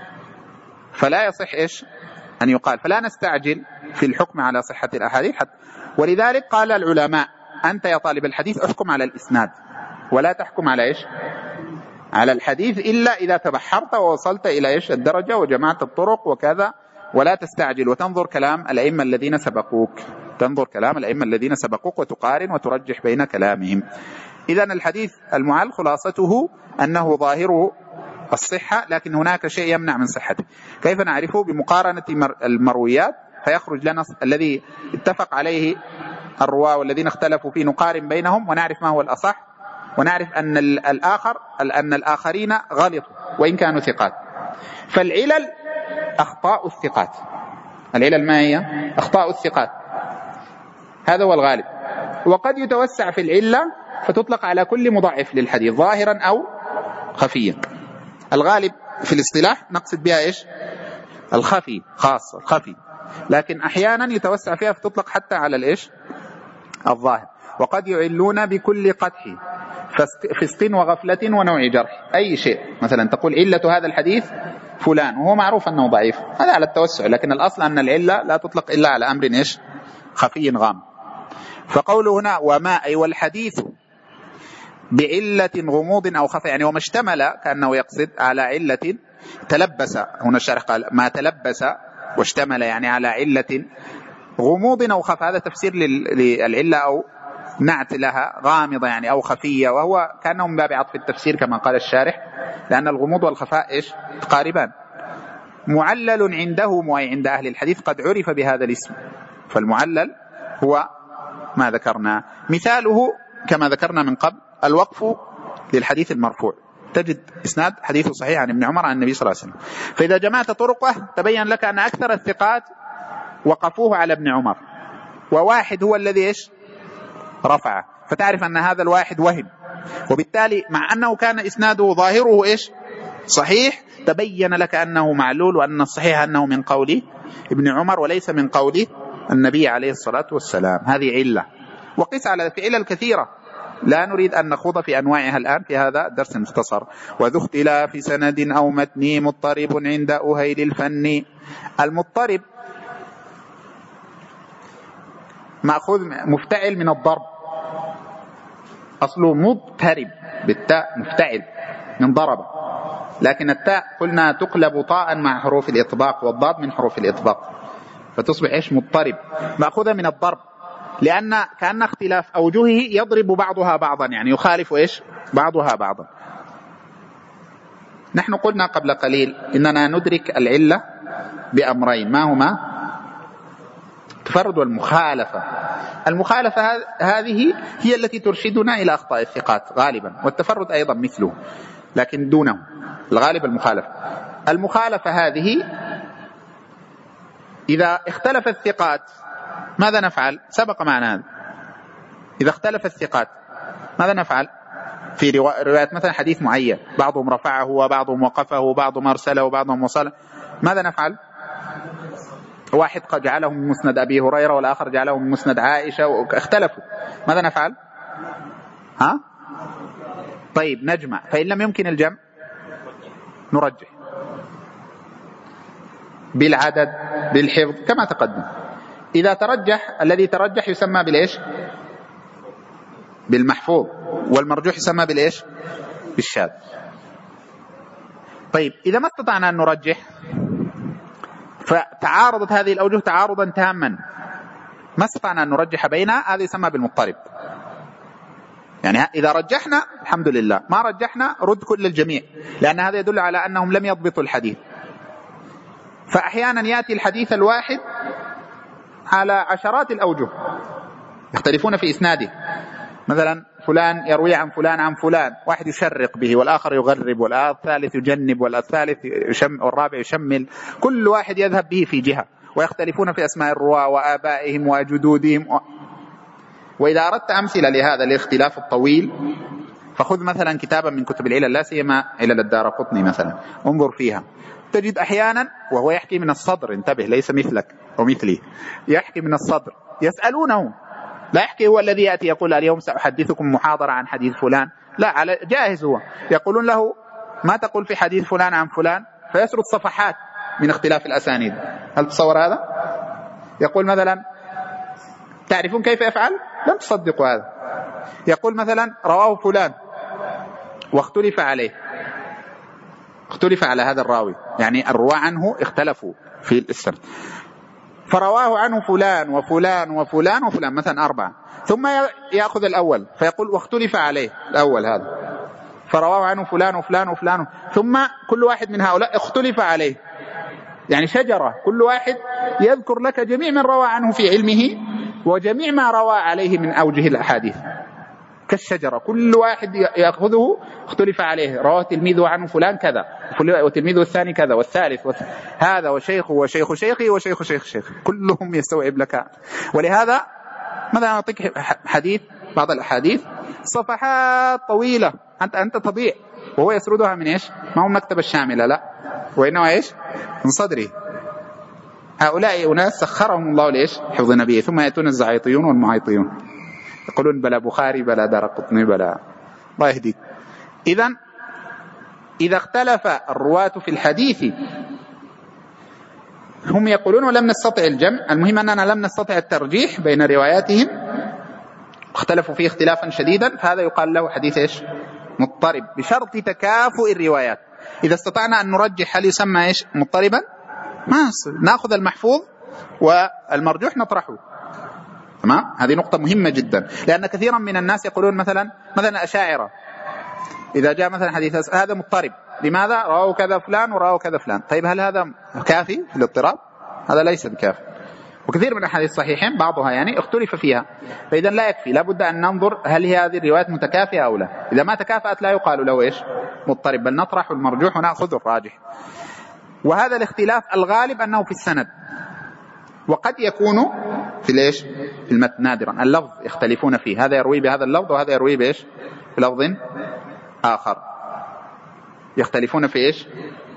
S1: فلا يصح إيش أن يقال. فلا نستعجل في الحكم على صحة الأحاديث ولذلك قال العلماء: أنت يا طالب الحديث احكم على الإسناد ولا تحكم على إيش على الحديث إلا إذا تبحرت ووصلت إلى إيش الدرجة وجمعت الطرق وكذا، ولا تستعجل وتنظر كلام الأئمة الذين سبقوك، تنظر كلام الأئمة الذين سبقوك وتقارن وترجح بين كلامهم. إذن الحديث المعل خلاصته أنه ظاهره الصحة، لكن هناك شيء يمنع من صحته. كيف نعرفه؟ بمقارنة المرويات، فيخرج لنا الذي اتفق عليه الرواة والذين اختلفوا فيه، نقارن بينهم ونعرف ما هو الأصح، ونعرف أن الآخرين غلطوا وإن كانوا ثقات. فالعلل أخطاء الثقات، العلل ما هي؟ أخطاء الثقات، هذا هو الغالب. وقد يتوسع في العلة فتطلق على كل مضاعف للحديث ظاهرا أو خفيا. الغالب في الاصطلاح نقصد بها إيش؟ الخفي، خاص الخفي، لكن أحيانا يتوسع فيها فتطلق حتى على الإيش الظاهر. وقد يعلون بكل قدح، فسق وغفلة ونوع جرح، أي شيء. مثلا تقول علة هذا الحديث فلان وهو معروف أنه ضعيف، هذا على التوسع، لكن الأصل أن العلة لا تطلق إلا على أمر إيش خفي غام. فقوله هنا وما أي والحديث بعلة غموض أو خفي، يعني وما اشتمل كأنه يقصد على علة تلبس، هنا الشارح قال ما تلبس واشتمل يعني على علة غموض أو خفي، هذا تفسير للعلة أو نعت لها غامضة يعني أو خفية، وهو كأنه من باب عطف التفسير كما قال الشارح، لأن الغموض والخفاء إيش تقاربان. معلل عندهم أي عند أهل الحديث قد عرف بهذا الاسم، فالمعلل هو ما ذكرنا. مثاله كما ذكرنا من قبل الوقف للحديث المرفوع، تجد إسناد حديث صحيح عن ابن عمر عن النبي صلى الله عليه وسلم، فإذا جمعت طرقه تبين لك أن أكثر الثقات وقفوه على ابن عمر، وواحد هو الذي إيش رفعه، فتعرف أن هذا الواحد وهم، وبالتالي مع أنه كان إسناده ظاهره إيش صحيح تبين لك أنه معلول، وأن الصحيح أنه من قول ابن عمر وليس من قول النبي عليه الصلاة والسلام. هذه علة، وقس على في علل كثيرة لا نريد أن نخوض في أنواعها الآن في هذا الدرس المختصر. وذو اختلاف سند أو متن مضطرب عند أهيل الفن. المضطرب مأخوذ مفتعل من الضرب، أصله مضطرب بالتاء، مفتعل من ضرب، لكن التاء قلنا تقلب طاء مع حروف الإطباق، والضاد من حروف الإطباق، فتصبح إيش؟ مضطرب، مأخوذة من الضرب، لأن كأن اختلاف أوجهه يضرب بعضها بعضا، يعني يخالف إيش؟ بعضها بعضا. نحن قلنا قبل قليل إننا ندرك العلة بأمرين، ما هما؟ التفرد والمخالفة. المخالفة هذه هي التي ترشدنا إلى أخطاء الثقات غالبا، والتفرد أيضا مثله لكن دونه، الغالب المخالفة. المخالفة هذه إذا اختلف الثقات ماذا نفعل؟ سبق معنا هذا. إذا اختلف الثقات ماذا نفعل؟ في روايات مثلا حديث معين بعضهم رفعه وبعضهم وقفه وبعضهم أرسله وبعضهم وصله، ماذا نفعل؟ واحد قد جعله من مسند أبي هريرة والآخر جعله من مسند عائشة، واختلفوا، ماذا نفعل؟ طيب نجمع، فإن لم يمكن الجمع نرجح بالعدد بالحفظ كما تقدم. إذا ترجح الذي ترجح يسمى بالإيش؟ بالمحفوظ، والمرجوح يسمى بالإيش؟ بالشاذ. طيب إذا ما استطعنا أن نرجح فتعارضت هذه الأوجه تعارضا تاما، ما استطعنا أن نرجح بينها، هذا يسمى بالمضطرب. يعني إذا رجحنا الحمد لله، ما رجحنا رد كل الجميع، لأن هذا يدل على أنهم لم يضبطوا الحديث. فأحيانا يأتي الحديث الواحد على عشرات الأوجه يختلفون في إسناده، مثلا فلان يروي عن فلان عن فلان، واحد يشرق به والآخر يغرب والثالث يجنب والثالث والرابع يشمل، كل واحد يذهب به في جهة، ويختلفون في أسماء الرواة وآبائهم وجدودهم. وإذا أردت أمثلة لهذا الاختلاف الطويل فخذ مثلا كتابا من كتب العلل، لا سيما علل الدارقطني مثلا، انظر فيها تجد أحيانا وهو يحكي من الصدر، انتبه ليس مثلك أو مثلي، يحكي من الصدر، يسألونه، لا يحكي هو الذي يأتي يقول اليوم سأحدثكم محاضرة عن حديث فلان، لا، على جاهز هو، يقولون له ما تقول في حديث فلان عن فلان، فيسرد صفحات من اختلاف الأسانيد. هل تصور هذا؟ يقول مثلا تعرفون كيف يفعل؟ لم تصدقوا هذا. يقول مثلا رواه فلان واختلف عليه، اختلف على هذا الراوي، يعني الرواة عنه اختلفوا في السند، فرواه عنه فلان وفلان وفلان وفلان مثلا 4، ثم يأخذ الأول فيقول واختلف عليه الأول هذا، فرواه عنه فلان وفلان وفلان، ثم كل واحد من هؤلاء اختلف عليه، يعني شجرة، كل واحد يذكر لك جميع من روى عنه في علمه وجميع ما روى عليه من أوجه الأحاديث كالشجرة، كل واحد يأخذه اختلف عليه، رواه تلميذه عنه فلان كذا وتلميذه الثاني كذا والثالث هذا وشيخه وشيخ شيخه وشيخ شيخ شيخ، كلهم يستوعب لك. ولهذا مثلا أعطيك حديث، بعض الأحاديث صفحات طويلة أنت تضيع، وهو يسردها من إيش؟ ما هو مكتبة الشاملة، لا، وإنه إيش؟ من صدره. هؤلاء أناس سخرهم الله لإيش؟ حفظ نبيه، ثم يأتون الزعيطيون والمعيطيون يقولون بلا بخاري بلا دارقطني بلا، الله يهديك. إذا اختلف الرواة في الحديث هم يقولون ولم نستطع الجمع، المهم أننا لم نستطع الترجيح بين رواياتهم، اختلفوا فيه اختلافا شديدا، فهذا يقال له حديث إيش؟ مضطرب، بشرط تكافؤ الروايات. إذا استطعنا أن نرجح هل يسمى إيش؟ مضطربا؟ ما نأخذ المحفوظ والمرجوح نطرحه. تمام؟ هذه نقطة مهمة جدا، لأن كثيرا من الناس يقولون مثلا أشاعرة إذا جاء مثلا حديث هذا مضطرب، لماذا؟ رواه كذا فلان ورواه كذا فلان. طيب هل هذا كافي في الاضطراب؟ هذا ليس بكافي. وكثير من الحديث الصحيحين بعضها يعني اختلف فيها، فإذا لا يكفي، لابد أن ننظر هل هذه الروايات متكافئة أو لا. إذا ما تكافأت لا يقال له إيش؟ مضطرب، بل نطرح المرجوح ونأخذ الراجح. وهذا الاختلاف الغالب أنه في السند، وقد يكون في ليش؟ في المتن نادرا، اللفظ يختلفون فيه، هذا يروي بهذا اللفظ وهذا يروي بإيش؟ بلفظ آخر. يختلفون في إيش؟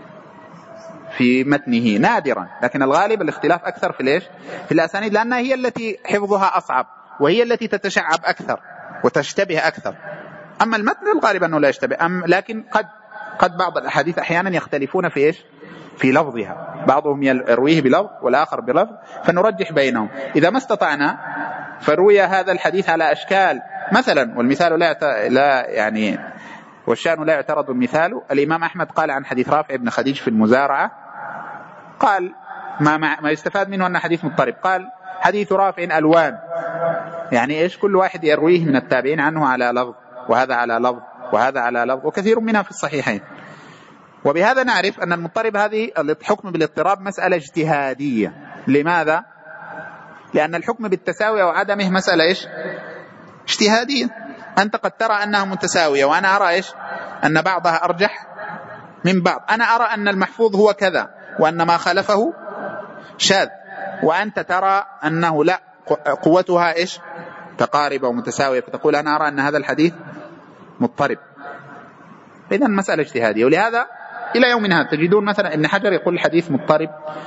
S1: في متنه نادرا، لكن الغالب الاختلاف أكثر في الإيش؟ في الأسانيد، لأنها هي التي حفظها أصعب وهي التي تتشعب أكثر وتشتبه أكثر. أما المتن الغالب أنه لا يشتبه، لكن قد بعض الأحاديث أحيانا يختلفون في إيش؟ في لفظها، بعضهم يرويه بلفظ والآخر بلفظ، فنرجح بينهم. إذا ما استطعنا فروي هذا الحديث على أشكال مثلا، والمثال لا يعني والشأن لا يعترض المثال. الإمام أحمد قال عن حديث رافع بن خديج في المزارعة، قال ما يستفاد منه أن حديث مضطرب، قال حديث رافع ألوان، يعني إيش؟ كل واحد يرويه من التابعين عنه على لفظ، وهذا على لفظ، وهذا على لفظ، وكثير منها في الصحيحين. وبهذا نعرف أن المضطرب هذه الحكم بالاضطراب مسألة اجتهادية. لماذا؟ لأن الحكم بالتساوي أو عدمه مسألة إيش؟ اجتهادية. أنت قد ترى أنها متساوية، وأنا أرى إيش؟ أن بعضها أرجح من بعض. أنا أرى أن المحفوظ هو كذا وأن ما خالفه شاذ، وأنت ترى أنه لا، قوتها إيش؟ تقارب ومتساوية، فتقول أنا أرى أن هذا الحديث مضطرب. إذا مسألة اجتهادية. ولهذا إلى يومنا تجدون مثلا ابن حجر يقول الحديث مضطرب،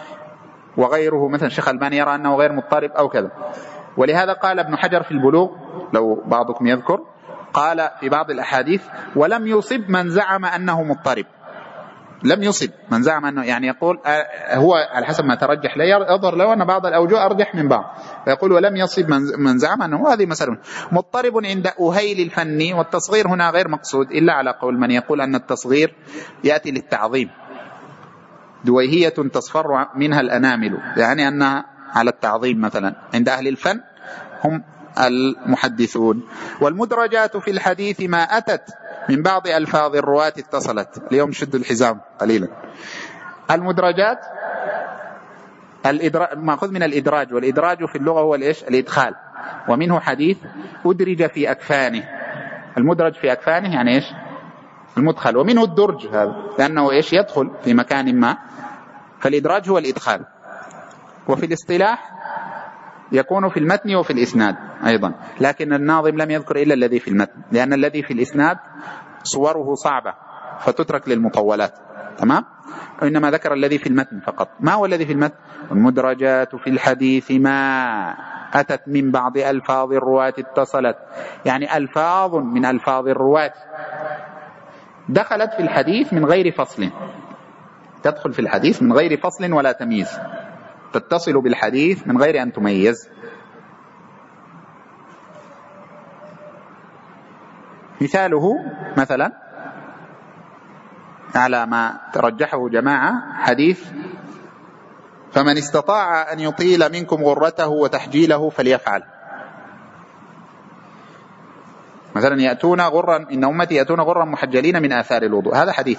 S1: وغيره مثلا الشيخ الباني يرى أنه غير مضطرب أو كذا. ولهذا قال ابن حجر في البلوغ، لو بعضكم يذكر، قال في بعض الأحاديث: ولم يصب من زعم أنه مضطرب. لم يصب من زعم أنه، يعني يقول هو على حسب ما ترجح لا يظهر له أن بعض الأوجه أرجح من بعض، فيقول ولم يصب من زعم أنه. هذه مسألة. مضطرب عند أهيل الفن، والتصغير هنا غير مقصود إلا على قول من يقول أن التصغير يأتي للتعظيم. دويهية تصفر منها الأنامل، يعني أنها على التعظيم مثلا عند أهل الفن هم المحدثون. والمدرجات في الحديث ما أتت من بعض ألفاظ الرواة اتصلت. اليوم شد الحزام قليلا. المدرجات مأخوذ من الإدراج، والإدراج في اللغة هو الإيش؟ الإدخال. ومنه حديث أدرج في أكفانه. المدرج في أكفانه يعني إيش؟ المدخل. ومنه الدرج، هذا لأنه إيش؟ يدخل في مكان ما، فالإدراج هو الإدخال. وفي الاصطلاح يكون في المتن وفي الإسناد أيضا، لكن الناظم لم يذكر إلا الذي في المتن، لأن الذي في الإسناد صوره صعبة فتترك للمطولات، تمام؟ إنما ذكر الذي في المتن فقط. ما هو الذي في المتن؟ المدرجات في الحديث ما أتت من بعض ألفاظ الرواة اتصلت، يعني ألفاظ من ألفاظ الرواة دخلت في الحديث من غير فصل، تدخل في الحديث من غير فصل ولا تمييز، تتصل بالحديث من غير أن تميز. مثاله مثلا على ما ترجحه جماعة حديث: فمن استطاع أن يطيل منكم غرته وتحجيله فليفعل. مثلا يأتون غرا، إن أمتي يأتون غرا محجلين من آثار الوضوء، هذا حديث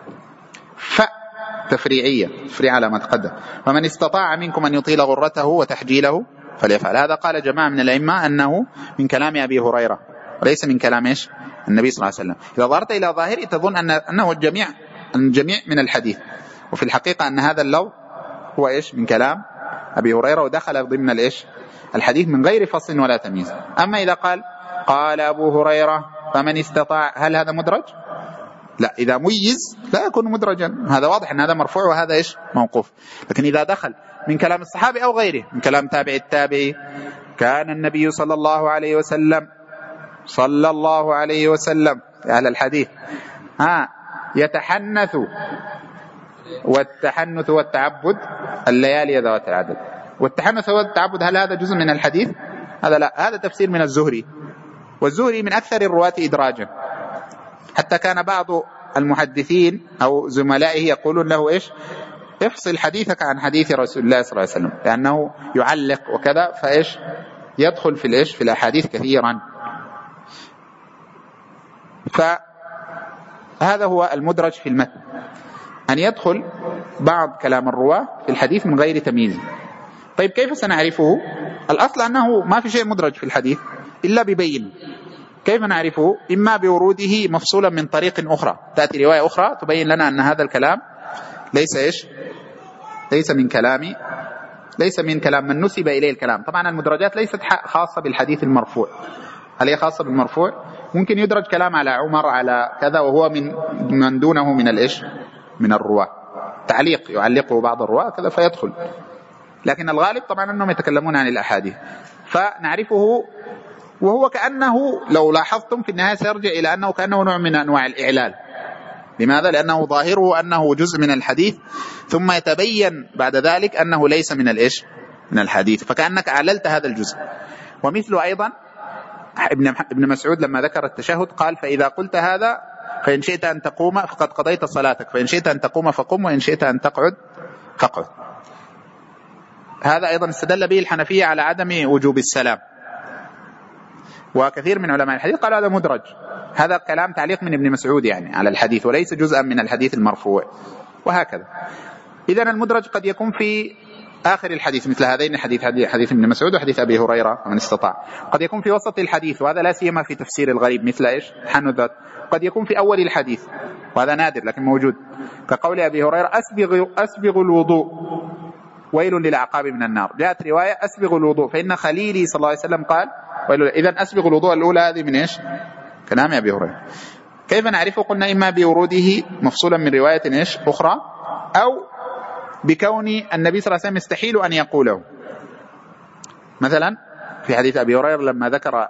S1: تفريعية، تفريع على ما تقدم. فمن استطاع منكم أن يطيل غرته وتحجيله فليفعل. هذا قال جماعة من الأئمة أنه من كلام أبي هريرة وليس من كلام إيش؟ النبي صلى الله عليه وسلم. إذا ظهرت إلى ظاهره تظن أنه الجميع من الحديث، وفي الحقيقة أن هذا اللفظ هو إيش؟ من كلام أبي هريرة، ودخل ضمن الإيش؟ الحديث من غير فصل ولا تمييز. أما إذا قال أبو هريرة فمن استطاع، هل هذا مدرج؟ لا، إذا ميز لا يكون مدرجا، هذا واضح أن هذا مرفوع وهذا إيش؟ موقوف. لكن إذا دخل من كلام الصحابي أو غيره، من كلام تابع التابعي: كان النبي صلى الله عليه وسلم أهل الحديث يتحنث، والتحنث والتعبد الليالي ذوات العدد. والتحنث والتعبد هل هذا جزء من الحديث؟ هذا لا، هذا تفسير من الزهري، والزهري من أكثر الرواة إدراجا، حتى كان بعض المحدثين أو زملائه يقولون له إيش؟ افصل حديثك عن حديث رسول الله صلى الله عليه وسلم، لأنه يعلق وكذا، فإيش؟ يدخل في الإيش؟ في الأحاديث كثيرا. فهذا هو المدرج في المتن، أن يدخل بعض كلام الرواة في الحديث من غير تمييز. طيب كيف سنعرفه؟ الأصل أنه ما في شيء مدرج في الحديث إلا ببين. كيف نعرفه؟ إما بوروده مفصولا من طريق أخرى، تأتي رواية أخرى تبين لنا أن هذا الكلام ليس إيش؟ ليس من كلام من نسب إليه الكلام. طبعا المدرجات ليست خاصة بالحديث المرفوع. هل هي خاصة بالمرفوع؟ ممكن يدرج كلام على عمر على كذا وهو من دونه من الإيش من الرواة، تعليق يعلقه بعض الرواة كذا فيدخل، لكن الغالب طبعا أنهم يتكلمون عن الأحاديث. فنعرفه وهو كأنه لو لاحظتم في النهاية سيرجع إلى أنه كأنه نوع من أنواع الإعلال. لماذا؟ لأنه ظاهره أنه جزء من الحديث ثم يتبين بعد ذلك أنه ليس من الإيش من الحديث، فكأنك أعللت هذا الجزء. ومثل أيضا ابن مسعود لما ذكر التشهد قال فإذا قلت هذا فإن شئت أن تقوم فقد قضيت صلاتك، فإن شئت أن تقوم فقم، وإن شئت أن تقعد فاقعد. هذا أيضا استدل به الحنفية على عدم وجوب السلام، وكثير من علماء الحديث قالوا هذا مدرج، هذا كلام تعليق من ابن مسعود يعني على الحديث وليس جزءا من الحديث المرفوع، وهكذا. إذن المدرج قد يكون في آخر الحديث مثل هذين الحديث، حديث ابن مسعود وحديث أبي هريرة من استطاع، قد يكون في وسط الحديث وهذا لا سيما في تفسير الغريب مثل إيش حنذت، قد يكون في أول الحديث وهذا نادر لكن موجود، كقول أبي هريرة أسبغ الوضوء ويل للأعقاب من النار. جاءت رواية أسبغ الوضوء فإن خليلي صلى الله عليه وسلم قال ويل. إذن أسبغ الوضوء الأولى هذه من إيش كلام أبي هريرة. كيف نعرفه؟ قلنا إما بوروده مفصولا من رواية إيش أخرى، أو بكون النبي صلى الله عليه وسلم يستحيل أن يقوله. مثلا في حديث أبي هريرة لما ذكر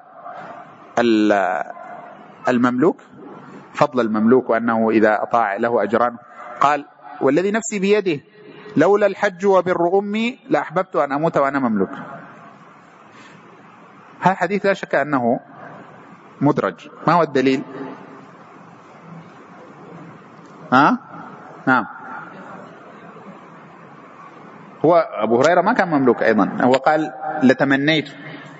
S1: المملوك فضل المملوك وأنه إذا أطاع له أجران، قال والذي نفسي بيده لولا الحج وبر أمي لأحببت أن أموت وأنا مملوك. هذا حديث لا شك أنه مدرج. ما هو الدليل؟ نعم، هو أبو هريرة ما كان مملوك أيضا، هو قال لتمنيت.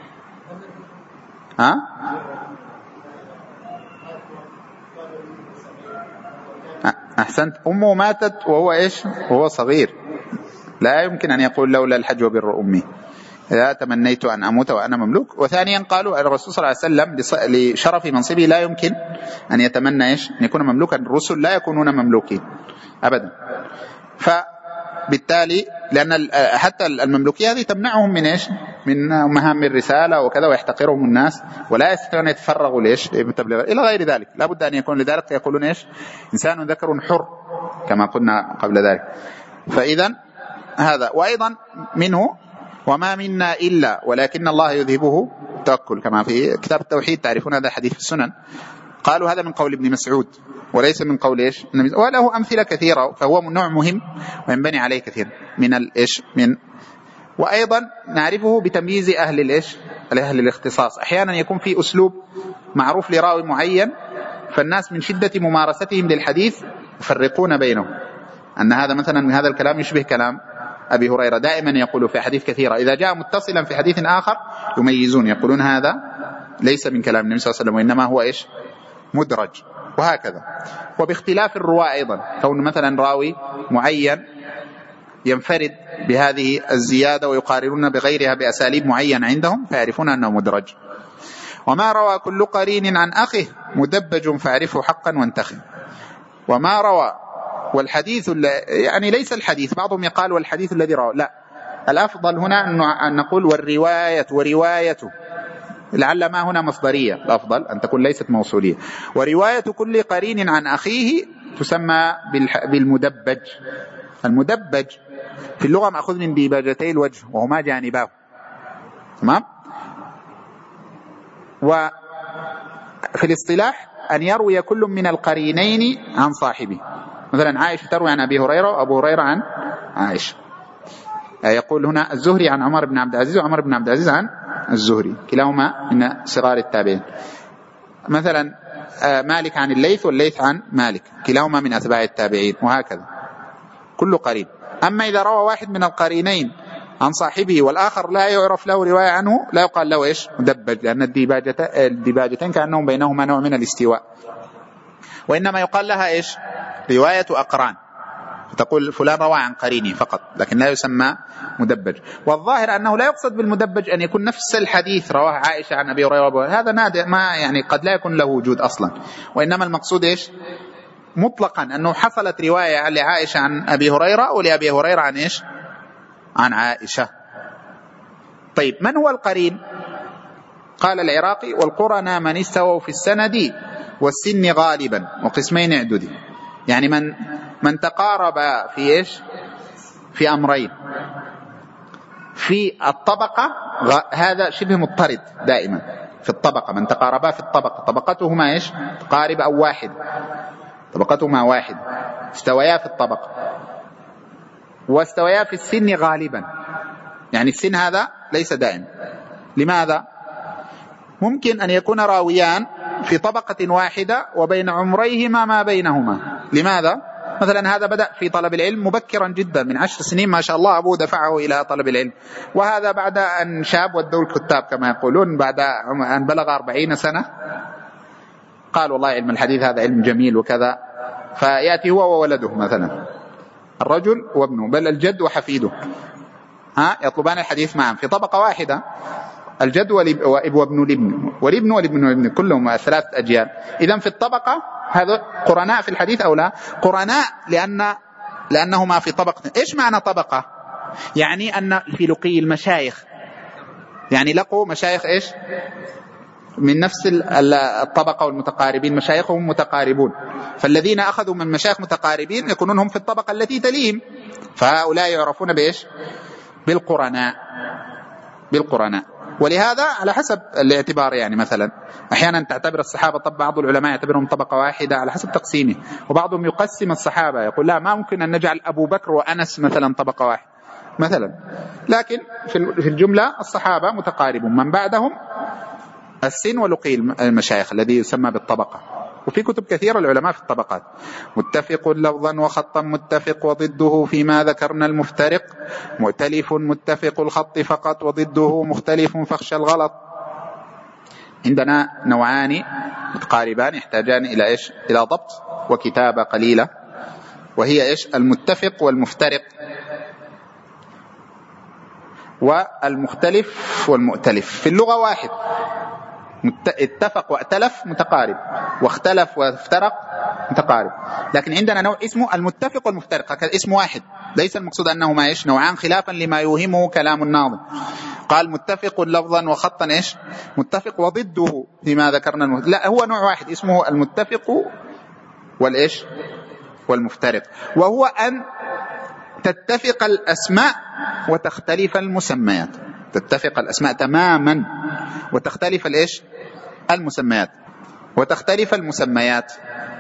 S1: أحسنت، أمه ماتت وهو إيش وهو صغير، لا يمكن أن يقول لولا الحج وبر أمي، لا تمنيت أن أموت وأنا مملوك. وثانيا قالوا الرسول صلى الله عليه وسلم لشرف منصبه لا يمكن أن يتمنى إيش أن يكون مملوكا، الرسل لا يكونون مملوكين أبدا. فبالتالي لأن حتى المملوكية هذه تمنعهم من إيش من مهام الرسالة وكذا، ويحتقرهم الناس ولا يستطيعون يتفرغوا لإيش للتبليغ إلى غير ذلك. لا بد أن يكون لذلك يقولون إيش إنسان ذكر حر كما قلنا قبل ذلك. فإذا هذا، وأيضا منه وما منا إلا ولكن الله يذهبه توكل، كما في كتاب التوحيد تعرفون هذا الحديث في السنن. قالوا هذا من قول ابن مسعود وليس من قول إيش، وله أمثلة كثيرة، فهو نوع مهم وينبني عليه كثير من الإيش من. وأيضا نعرفه بتمييز أهل الإيش أهل الاختصاص. أحيانا يكون في أسلوب معروف لراوي معين، فالناس من شدة ممارستهم للحديث يفرقون بينه، أن هذا مثلا من هذا الكلام يشبه كلام أبي هريرة، دائما يقول في حديث كثيرة إذا جاء متصلا في حديث آخر يميزون، يقولون هذا ليس من كلام النبي صلى الله عليه وسلم وإنما هو إيش مدرج، وهكذا. وباختلاف الرواة أيضا، كون مثلا راوي معين ينفرد بهذه الزيادة ويقارنون بغيرها بأساليب معينة عندهم فيعرفون أنه مدرج. وما روى كل قرين عن أخه مدبج فاعرفه حقا وانتخه. وما روى، والحديث يعني ليس الحديث، بعضهم يقال والحديث الذي روى، لا، الأفضل هنا أن نقول والرواية وروايته، لعل ما هنا مصدرية، الأفضل أن تكون ليست موصولية. ورواية كل قرين عن أخيه تسمى بالمدبج. المدبج في اللغة مأخوذ من ديباجتي الوجه وهما جانباه، تمام. وفي الاصطلاح أن يروي كل من القرينين عن صاحبه، مثلا عائشة تروي عن أبي هريرة وأبو هريرة عن عائشة. يقول هنا الزهري عن عمر بن عبد العزيز وعمر بن عبد العزيز عن الزهري، كلاهما من صغار التابعين. مثلا مالك عن الليث والليث عن مالك، كلاهما من أتباع التابعين، وهكذا كل قرين. أما إذا روى واحد من القرينين عن صاحبه والآخر لا يعرف له رواية عنه لا يقال له إيش مدبج، لأن الديباجتين كأنهم بينهما نوع من الاستواء، وإنما يقال لها إيش رواية أقران، فتقول فلان روى عن قرينه فقط، لكن لا يسمى مدبج. والظاهر أنه لا يقصد بالمدبج أن يكون نفس الحديث رواه عائشة عن أبي هريرة، هذا نادر، ما يعني قد لا يكون له وجود أصلا، وإنما المقصود إيش مطلقا أنه حصلت رواية لعائشة عن أبي هريرة ولأبي هريرة عن إيش عن عائشة. طيب من هو القرين؟ قال العراقي: والقرنا من استووا في السند والسن غالبا وقسمين اعددي. يعني من تقارب في إيش؟ في أمرين. في الطبقة هذا شبه مضطرد دائما في الطبقة، من تقاربا في الطبقة طبقتهما إيش؟ تقارب أو واحد، طبقتهما واحد، استويا في الطبقة. واستويا في السن غالبا، يعني السن هذا ليس دائم. لماذا؟ ممكن أن يكون راويان في طبقة واحدة وبين عمريهما ما بينهما. لماذا؟ مثلا هذا بدأ في طلب العلم مبكرا جدا، من 10 سنين ما شاء الله أبوه دفعه إلى طلب العلم، وهذا بعد أن شاب ودوا الكتاب كما يقولون، بعد أن بلغ 40 سنة قال والله علم الحديث هذا علم جميل وكذا، فيأتي هو وولده مثلا، الرجل وابنه، بل الجد وحفيده، يطلبان الحديث معا في طبقة واحدة، الجد وابن الابن والابن والابن والابن، كلهم 3 أجيال. إذن في الطبقة هذا قرناء في الحديث أو لا؟ قرناء لأنهما في طبقة. إيش معنى طبقة؟ يعني أن في لقي المشايخ، يعني لقوا مشايخ إيش؟ من نفس الطبقة والمتقاربين، مشايخهم متقاربون، فالذين أخذوا من مشايخ متقاربين يكونون هم في الطبقة التي تليهم، فهؤلاء يعرفون بإيش؟ بالقرناء. ولهذا على حسب الاعتبار، يعني مثلا أحيانا تعتبر الصحابة، طب بعض العلماء يعتبرهم طبقة واحدة على حسب تقسيمه، وبعضهم يقسم الصحابة يقول لا، ما ممكن أن نجعل أبو بكر وأنس مثلا طبقة واحدة مثلا، لكن في الجملة الصحابة متقاربون، من بعدهم السن ولقي المشايخ الذي يسمى بالطبقة. وفي كتب كثيرة العلماء في الطبقات: متفق لفظا وخطا متفق وضده فيما ذكرنا المفترق، مؤتلف متفق الخط فقط وضده مختلف فاخشى الغلط. عندنا نوعان متقاربان يحتاجان إلى إيش؟ إلى ضبط وكتابة قليلة، وهي إيش؟ المتفق والمفترق. والمختلف والمؤتلف في اللغة واحد، اتفق واتلف متقارب، واختلف وافترق متقارب، لكن عندنا نوع اسمه المتفق والمفترق، هكذا اسم واحد، ليس المقصود أنهما إيش؟ نوعان، خلافا لما يوهمه كلام الناظم. قال متفق لفظا وخطا إيش؟ متفق وضده فيما ذكرنا لا، هو نوع واحد اسمه المتفق والإيش؟ والمفترق، وهو أن تتفق الأسماء وتختلف المسميات، تتفق الأسماء تماما وتختلف الإيش؟ المسميات، وتختلف المسميات،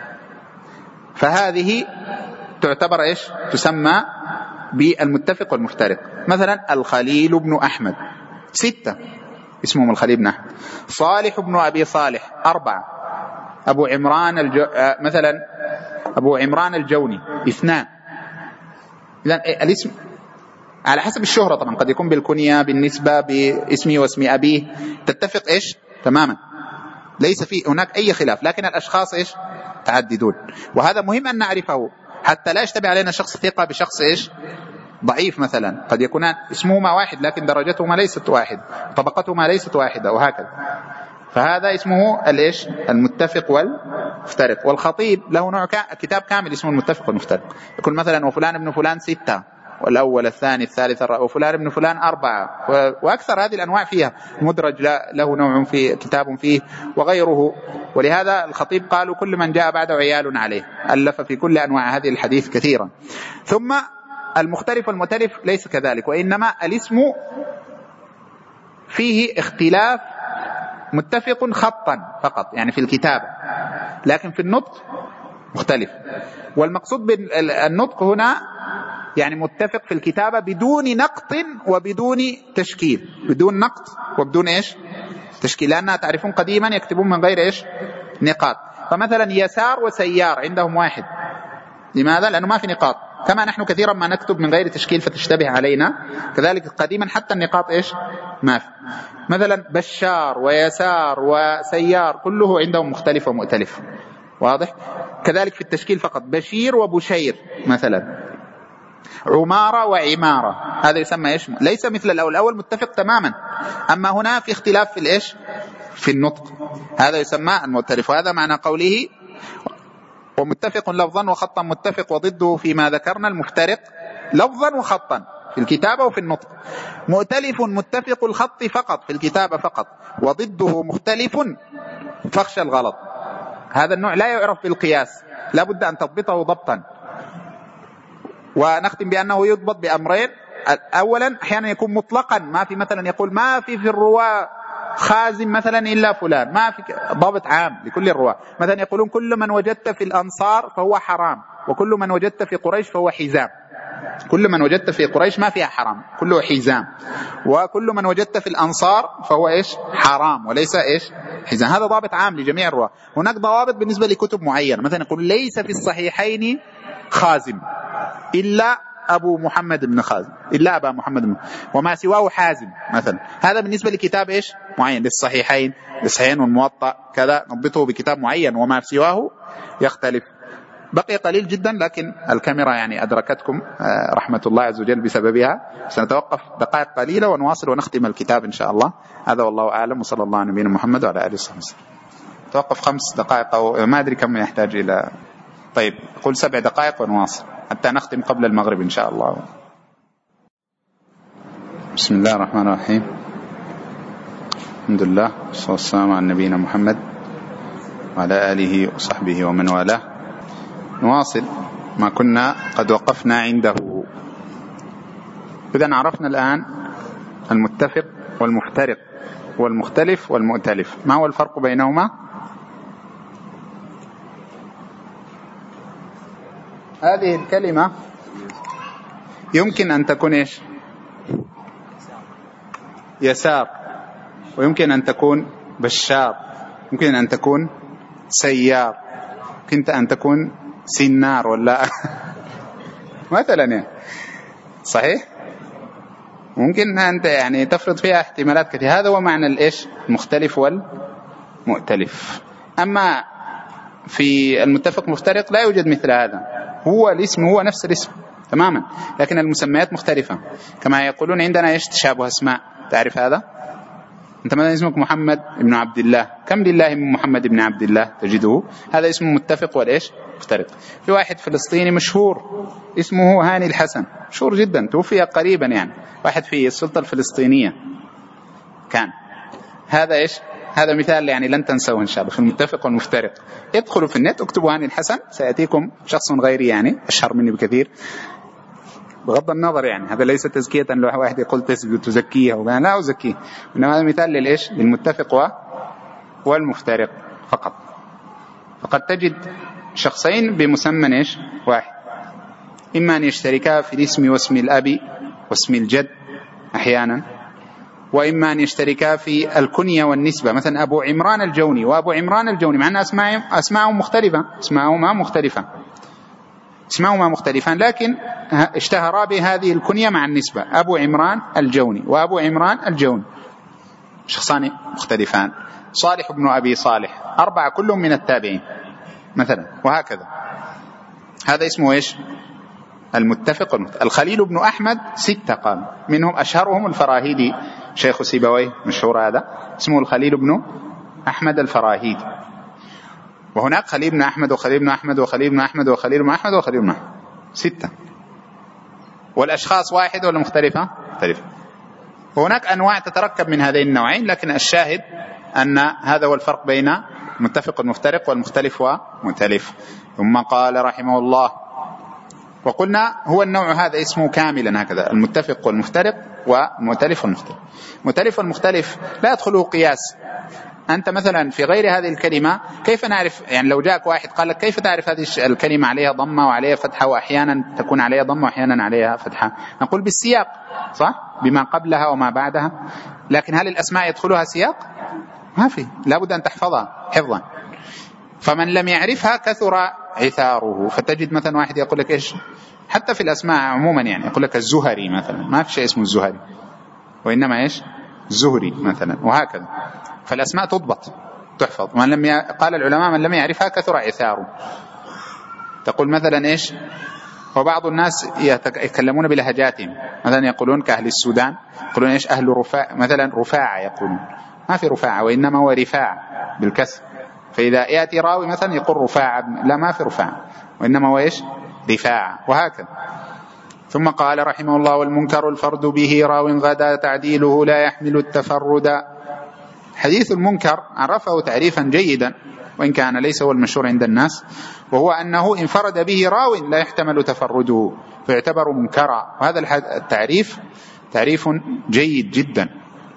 S1: فهذه تعتبر إيش؟ تسمى بالمتفق والمفترق. مثلا الخليل بن أحمد 6 اسمهم الخليل بن أحمد، صالح بن أبي صالح 4، أبو عمران مثلا أبو عمران الجوني 2. إذن الاسم على حسب الشهرة طبعا، قد يكون بالكنية، بالنسبة، باسمي واسم أبيه، تتفق إيش؟ تماما، ليس في هناك أي خلاف، لكن الأشخاص إيش؟ تعددون، وهذا مهم أن نعرفه حتى لا يشتبه علينا شخص ثقة بشخص إيش؟ ضعيف مثلا، قد يكونان اسمهما واحد لكن درجتهما ليست واحد، طبقتهما ليست واحدة، وهكذا. فهذا اسمه الإيش؟ المتفق والمفترق. والخطيب له نوع كتاب كامل اسمه المتفق والمفترق، يكون مثلا وفلان ابن فلان 6، والأول الثاني الثالث وفلان ابن فلان 4، وأكثر هذه الأنواع فيها، مدرج له نوع في كتاب فيه وغيره. ولهذا الخطيب قالوا كل من جاء بعده عيال عليه، ألف في كل أنواع هذه الحديث كثيرا. ثم المختلف والمؤتلف ليس كذلك، وإنما الاسم فيه اختلاف، متفق خطا فقط يعني في الكتابة، لكن في النطق مختلف. والمقصود بالنطق هنا يعني متفق في الكتابة بدون نقط وبدون تشكيل، بدون نقط وبدون إيش؟ تشكيل، لأنها تعرفون قديما يكتبون من غير إيش؟ نقاط. فمثلا يسار وسيار عندهم واحد، لماذا؟ لأنه ما في نقاط، كما نحن كثيرا ما نكتب من غير تشكيل فتشتبه علينا، كذلك قديما حتى النقاط إيش؟ ما في. مثلا بشار ويسار وسيار كله عندهم مختلف ومؤتلف، واضح؟ كذلك في التشكيل فقط، بشير وبشير مثلا، عمارة وعمارة، هذا يسمى إيش؟ ليس مثل الأول متفق تماما، أما هنا في اختلاف في الإيش؟ في النطق، هذا يسمى المؤتلف. وهذا معنى قوله ومتفق لفظا وخطا متفق وضده فيما ذكرنا المفترق لفظا وخطا، في الكتابة وفي النطق. مؤتلف متفق الخط فقط في الكتابة فقط، وضده مختلف فاخشى الغلط. هذا النوع لا يعرف بالقياس، لا بد أن تضبطه ضبطا. ونختم بأنه يضبط بأمرين: أولا أحيانا يكون مطلقا، ما في مثلا يقول ما في الرواة خازن مثلا إلا فلان، ما في ضابط عام لكل الرواة. مثلا يقولون كل من وجدت في الأنصار فهو حرام، وكل من وجدت في قريش فهو حزام. كل من وجدت في قريش ما فيها حرام، كله حزام. وكل من وجدت في الأنصار فهو إيش؟ حرام، وليس إيش؟ حزام. هذا ضابط عام لجميع الرواة. هناك ضوابط بالنسبة لكتب معينة، مثلا يقول ليس في الصحيحين خازم إلا أبو محمد بن خازم، إلا أبا محمد بن، وما سواه حازم مثلا. هذا بالنسبة لكتاب إيش؟ معين، للصحيحين، للصحيحين والموطأ كذا نضبطه بكتاب معين، وما سواه يختلف. بقي قليل جدا، لكن الكاميرا يعني أدركتكم رحمة الله عز وجل بسببها. سنتوقف دقائق قليلة ونواصل ونختم الكتاب إن شاء الله. هذا والله أعلم، وصلى الله على نبينا محمد وعلى آله وصحبه وسلم. توقف 5 دقائق أو ما أدري كم يحتاج إلى، طيب قل 7 دقائق ونواصل حتى نختم قبل المغرب إن شاء الله. بسم الله الرحمن الرحيم. الحمد لله والصلاة والسلام على نبينا محمد وعلى آله وصحبه ومن والاه. نواصل ما كنا قد وقفنا عنده. إذن عرفنا الآن المتفق والمفترق والمختلف والمؤتلف. ما هو الفرق بينهما؟ هذه الكلمة يمكن أن تكون إيش؟ يسار، ويمكن أن تكون بشار، يمكن أن تكون سيار، يمكن أن تكون سنار ولا مثلا يعني. صحيح؟ ممكن أنت يعني تفرض فيها احتمالات كثيرة. هذا هو معنى الإيش؟ المختلف والمؤتلف. أما في المتفق مفترق لا يوجد مثل هذا، هو الاسم هو نفس الاسم تماما، لكن المسميات مختلفة. كما يقولون عندنا إيش؟ تشابه أسماء. تعرف هذا؟ أنت مثلا اسمك محمد بن عبد الله، كم لله من محمد بن عبد الله تجده؟ هذا اسمه متفق والإيش؟ مفترق. في واحد فلسطيني مشهور اسمه هاني الحسن، مشهور جدا، توفي قريبا يعني، واحد في السلطة الفلسطينية كان. هذا إيش؟ هذا مثال يعني لن تنسوه إن شاء الله في المتفق والمفترق. ادخلوا في النت اكتبوا هاني الحسن سيأتيكم شخص غيري يعني أشهر مني بكثير، بغض النظر يعني هذا ليس تزكية لو واحد يقول تزكيه أو لا أزكيه، إنما هذا مثال للإيش؟ للمتفق والمفترق فقط. فقد تجد شخصين بمسمى إيش؟ واحد، إما أن يشتركا في الاسم واسم الأب واسم الجد أحيانا، وإما أن يشتركا في الكنية والنسبة، مثلا أبو عمران الجوني وأبو عمران الجوني، مع أن أسماءهم مختلفة، اسماهما مختلفان، لكن اشتهرا بهذه الكنية مع النسبة، أبو عمران الجوني وأبو عمران الجوني، شخصان مختلفان. صالح بن أبي صالح، 4 كلهم من التابعين مثلا، وهكذا. هذا اسمه إيش؟ المتفق والمختلف. الخليل بن أحمد 6 قال، منهم أشهرهم الفراهيدي شيخ سيبويه مشهور، هذا اسمه الخليل بن أحمد الفراهيدي. وهناك خليل بن أحمد وخليل بن أحمد وخليل بن أحمد وخليل بن أحمد وخليل بن أحمد، 6. والأشخاص واحد ولا مختلفة؟ مختلفة. وهناك أنواع تتركب من هذين النوعين، لكن الشاهد أن هذا هو الفرق بين المتفق والمفترق والمختلف والمؤتلف. ثم قال رحمه الله: وقلنا هو النوع هذا اسمه كاملا هكذا، المتفق والمفترق والمؤتلف والمختلف. المؤتلف والمختلف لا يدخله قياس. أنت مثلا في غير هذه الكلمة كيف نعرف؟ يعني لو جاءك واحد قال لك كيف تعرف هذه الكلمة عليها ضمة وعليها فتحة، وأحيانا تكون عليها ضمة وأحيانا عليها فتحة؟ نقول بالسياق، صح؟ بما قبلها وما بعدها. لكن هل الأسماء يدخلها سياق؟ ما في، لابد أن تحفظها حفظا. فمن لم يعرفها كثر عثاره. فتجد مثلا واحد يقول لك إيش؟ حتى في الأسماء عموما يعني يقول لك الزهري مثلا، ما في شيء اسمه الزهري، وإنما إيش؟ الزهري مثلا، وهكذا. فالأسماء تضبط تحفظ. قال العلماء من لم يعرفها كثر عثاره. تقول مثلا إيش؟ وبعض الناس يتكلمون بلهجاتهم، مثلا يقولون كأهل السودان يقولون إيش؟ أهل رفاع مثلا، رفاعة يقولون، ما في رفاعة، وإنما هو رفاع بالكسر. فإذا يأتي راوي مثلا يقول رفاعة، لا ما في رفاعة، وإنما هو إيش؟ رفاعة، وهكذا. ثم قال رحمه الله: والمنكر الفرد به راو غدا تعديله لا يحمل التفرد. حديث المنكر عرفه تعريفا جيدا وإن كان ليس هو المشهور عند الناس، وهو أنه انفرد به راو لا يحتمل تفرده فيعتبر منكرا، وهذا التعريف تعريف جيد جدا،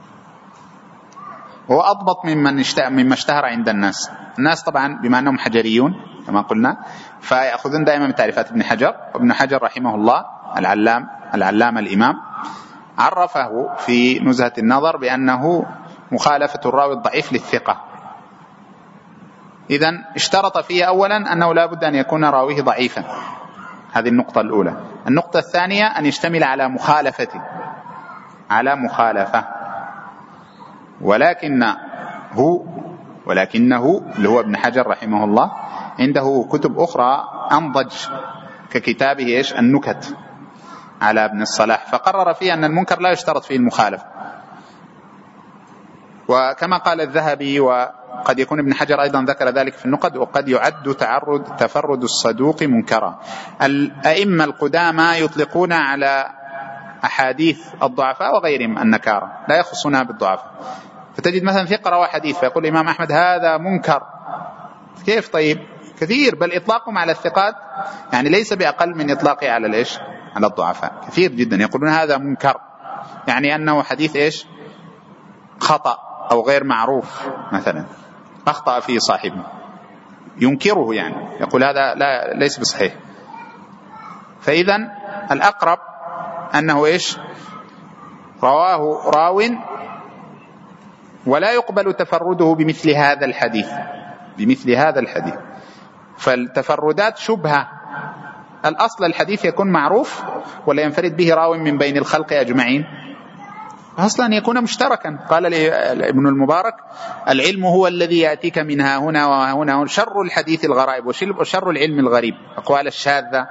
S1: هو أضبط مما اشتهر عند الناس. الناس طبعا بما أنهم حجريون كما قلنا فيأخذون دائما من تعريفات ابن حجر، وابن حجر رحمه الله العلامة الإمام عرفه في نزهة النظر بأنه مخالفة الراوي الضعيف للثقة. إذن اشترط فيه أولا أنه لا بد أن يكون راويه ضعيفا، هذه النقطة الأولى. النقطة الثانية أن يشتمل على مخالفة، ولكنه اللي هو ابن حجر رحمه الله عنده كتب أخرى أنضج ككتابه النكت على ابن الصلاح، فقرر فيه أن المنكر لا يشترط فيه المخالفة. وكما قال الذهبي، وقد يكون ابن حجر أيضا ذكر ذلك في النقد، وقد يعد تفرد الصدوق منكرا. الأئمة القدامى يطلقون على أحاديث الضعفاء وغيرهم النكارة، لا يخصونها بالضعفاء. فتجد مثلا ثقة روى حديث فيقول الإمام أحمد هذا منكر. كيف؟ طيب كثير، بل إطلاقهم على الثقات يعني ليس بأقل من إطلاقه على على الضعفاء، كثير جدا يقولون هذا منكر، يعني أنه حديث خطأ أو غير معروف، مثلا أخطأ فيه صاحبه ينكره، يعني يقول هذا ليس بصحيح. فإذا الأقرب أنه رواه راو ولا يقبل تفرده بمثل هذا الحديث. فالتفردات شبهة. الأصل الحديث يكون معروف ولا ينفرد به راو من بين الخلق أجمعين، أصلا يكون مشتركا. قال ابن المبارك: العلم هو الذي يأتيك من ها هنا وها هنا، شر الحديث الغرائب وشر العلم الغريب، أقوال الشاذة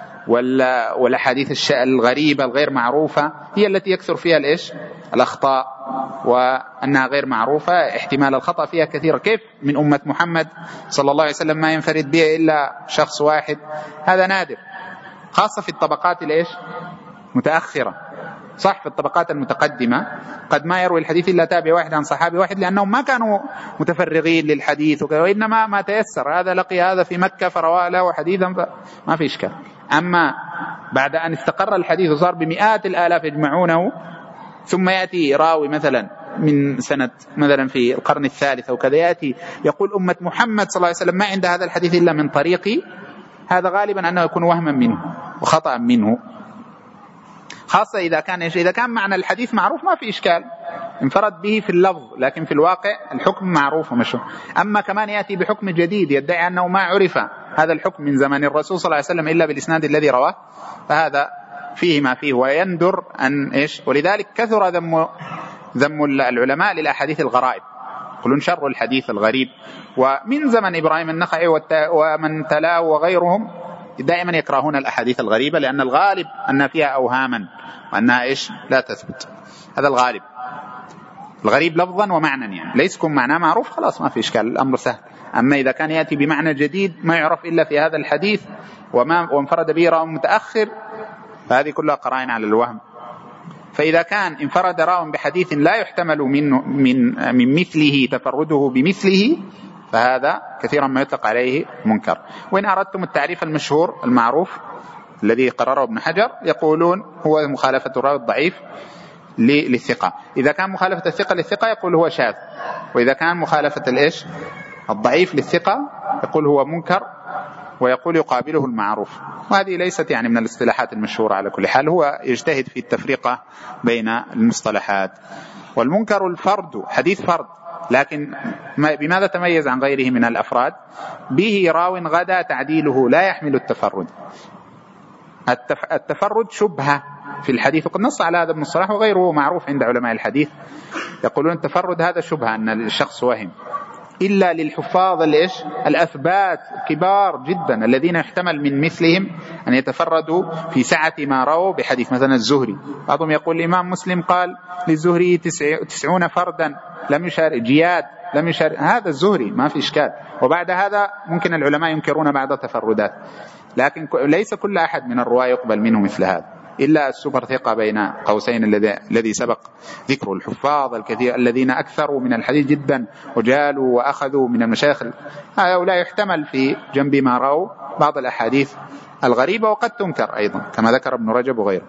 S1: والأحاديث الغريبة الغير معروفة هي التي يكثر فيها الأخطاء، وأنها غير معروفة احتمال الخطأ فيها كثير. كيف من أمة محمد صلى الله عليه وسلم ما ينفرد به إلا شخص واحد؟ هذا نادر، خاصة في الطبقات متأخرة. صح في الطبقات المتقدمة قد ما يروي الحديث إلا تابع واحد عن صحابي واحد، لأنهم ما كانوا متفرغين للحديث وإنما ما تيسر، هذا لقي هذا في مكة فروى له حديثا فما في إشكال. أما بعد أن استقر الحديث وصار بمئات الآلاف يجمعونه، ثم يأتي راوي مثلا من سنة مثلا في القرن الثالث أو كذا يأتي يقول أمة محمد صلى الله عليه وسلم ما عند هذا الحديث إلا من طريقي، هذا غالبا أنه يكون وهما منه وخطأ منه، خاصة إذا كان معنى الحديث معروف ما في إشكال، انفرد به في اللفظ لكن في الواقع الحكم معروف ومشهور. أما كمان يأتي بحكم جديد يدعي أنه ما عرف هذا الحكم من زمن الرسول صلى الله عليه وسلم إلا بالإسناد الذي رواه، فهذا فيه ما فيه، ويندر أن ولذلك كثر ذم العلماء للأحاديث الغرائب، يقولون شر الحديث الغريب. ومن زمن إبراهيم النخعي ومن تلاه وغيرهم دائما يكرهون الأحاديث الغريبة، لأن الغالب أن فيها أوهاما وأنها لا تثبت. هذا الغريب لفظا ومعنى، يعني ليس يكون معناه معروف خلاص ما في إشكال، الأمر سهل. أما إذا كان يأتي بمعنى جديد ما يعرف إلا في هذا الحديث وانفرد به راو متأخر، فهذه كلها قرائن على الوهم. فإذا كان انفرد راو بحديث لا يحتمل من مثله تفرده بمثله، فهذا كثيرا ما يطلق عليه منكر. وإن أردتم التعريف المشهور المعروف الذي قرره ابن حجر، يقولون هو مخالفة الراوي الضعيف للثقة. إذا كان مخالفة الثقة للثقة يقول هو شاذ، وإذا كان مخالفة الضعيف للثقة يقول هو منكر، ويقول يقابله المعروف. وهذه ليست يعني من الاصطلاحات المشهورة. على كل حال هو يجتهد في التفرقة بين المصطلحات. والمنكر الفرد حديث فرد، لكن بماذا تميز عن غيره من الأفراد؟ به راو غدا تعديله لا يحمل التفرد. التفرد شبهة في الحديث، وقد نص على هذا ابن الصلاح وغيره معروف عند علماء الحديث، يقولون التفرد هذا شبهة، أن الشخص وهم، إلا للحفاظ الأثبات كبار جدا الذين يحتمل من مثلهم أن يتفردوا في سعة ما رووا بحديث. مثلا الزهري، بعضهم يقول الإمام مسلم قال للزهري 90 فردا لم يشارك، جياد لم يشارك، هذا الزهري ما في إشكال. وبعد هذا ممكن العلماء ينكرون بعض التفردات، لكن ليس كل أحد من الرواة يقبل منه مثل هذا. إلا السوبر ثقة بين قوسين الذي سبق ذكر الحفاظ الكثير الذين أكثروا من الحديث جدا وجالوا وأخذوا من المشايخ، هؤلاء يحتمل في جنب ما رأوا بعض الأحاديث الغريبة وقد تنكر أيضا كما ذكر ابن رجب وغيره.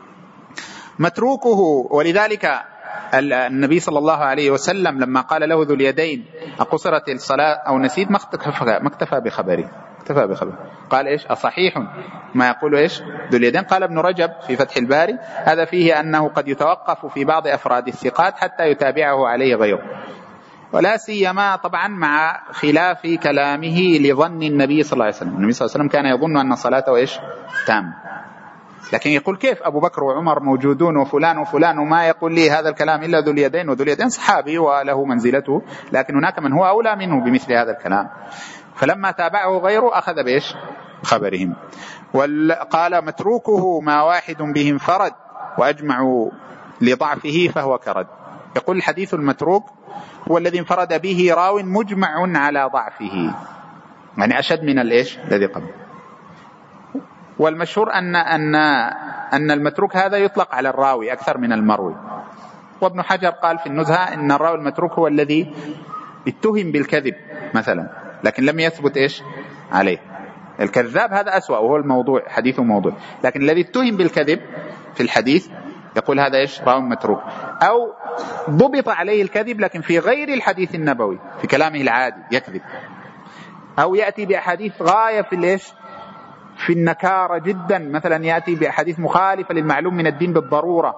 S1: متروكه، ولذلك النبي صلى الله عليه وسلم لما قال له ذو اليدين أقصرت الصلاة أو نسيت ما اكتفى بخبره، قال إيش أصحيح ما يقول إيش ذو اليدين. قال ابن رجب في فتح الباري هذا فيه أنه قد يتوقف في بعض أفراد الثقات حتى يتابعه عليه غيره، ولا سيما طبعا مع خلاف كلامه لظن النبي صلى الله عليه وسلم. النبي صلى الله عليه وسلم كان يظن أن صلاته إيش تام، لكن يقول كيف أبو بكر وعمر موجودون وفلان وفلان وما يقول لي هذا الكلام إلا ذو اليدين، وذو اليدين صحابي وله منزلته، لكن هناك من هو أولى منه بمثل هذا الكلام. فلما تابعه غيره أخذ بإيش خبرهم. وقال متروكه ما واحد به انفرد وأجمعوا لضعفه فهو كرد. يقول الحديث المتروك هو الذي انفرد به راو مجمع على ضعفه، يعني أشد من الإيش الذي قبل. والمشهور أن المتروك هذا يطلق على الراوي أكثر من المروي. وابن حجر قال في النزهة إن الراوي المتروك هو الذي اتهم بالكذب مثلا لكن لم يثبت إيش عليه. الكذاب هذا أسوأ وهو الموضوع، حديثه موضوع، لكن الذي اتهم بالكذب في الحديث يقول هذا إيش راوي متروك. أو ضبط عليه الكذب لكن في غير الحديث النبوي في كلامه العادي يكذب، أو يأتي بأحاديث غاية في الإيش في النكارة جدا، مثلا يأتي بأحاديث مخالفة للمعلوم من الدين بالضرورة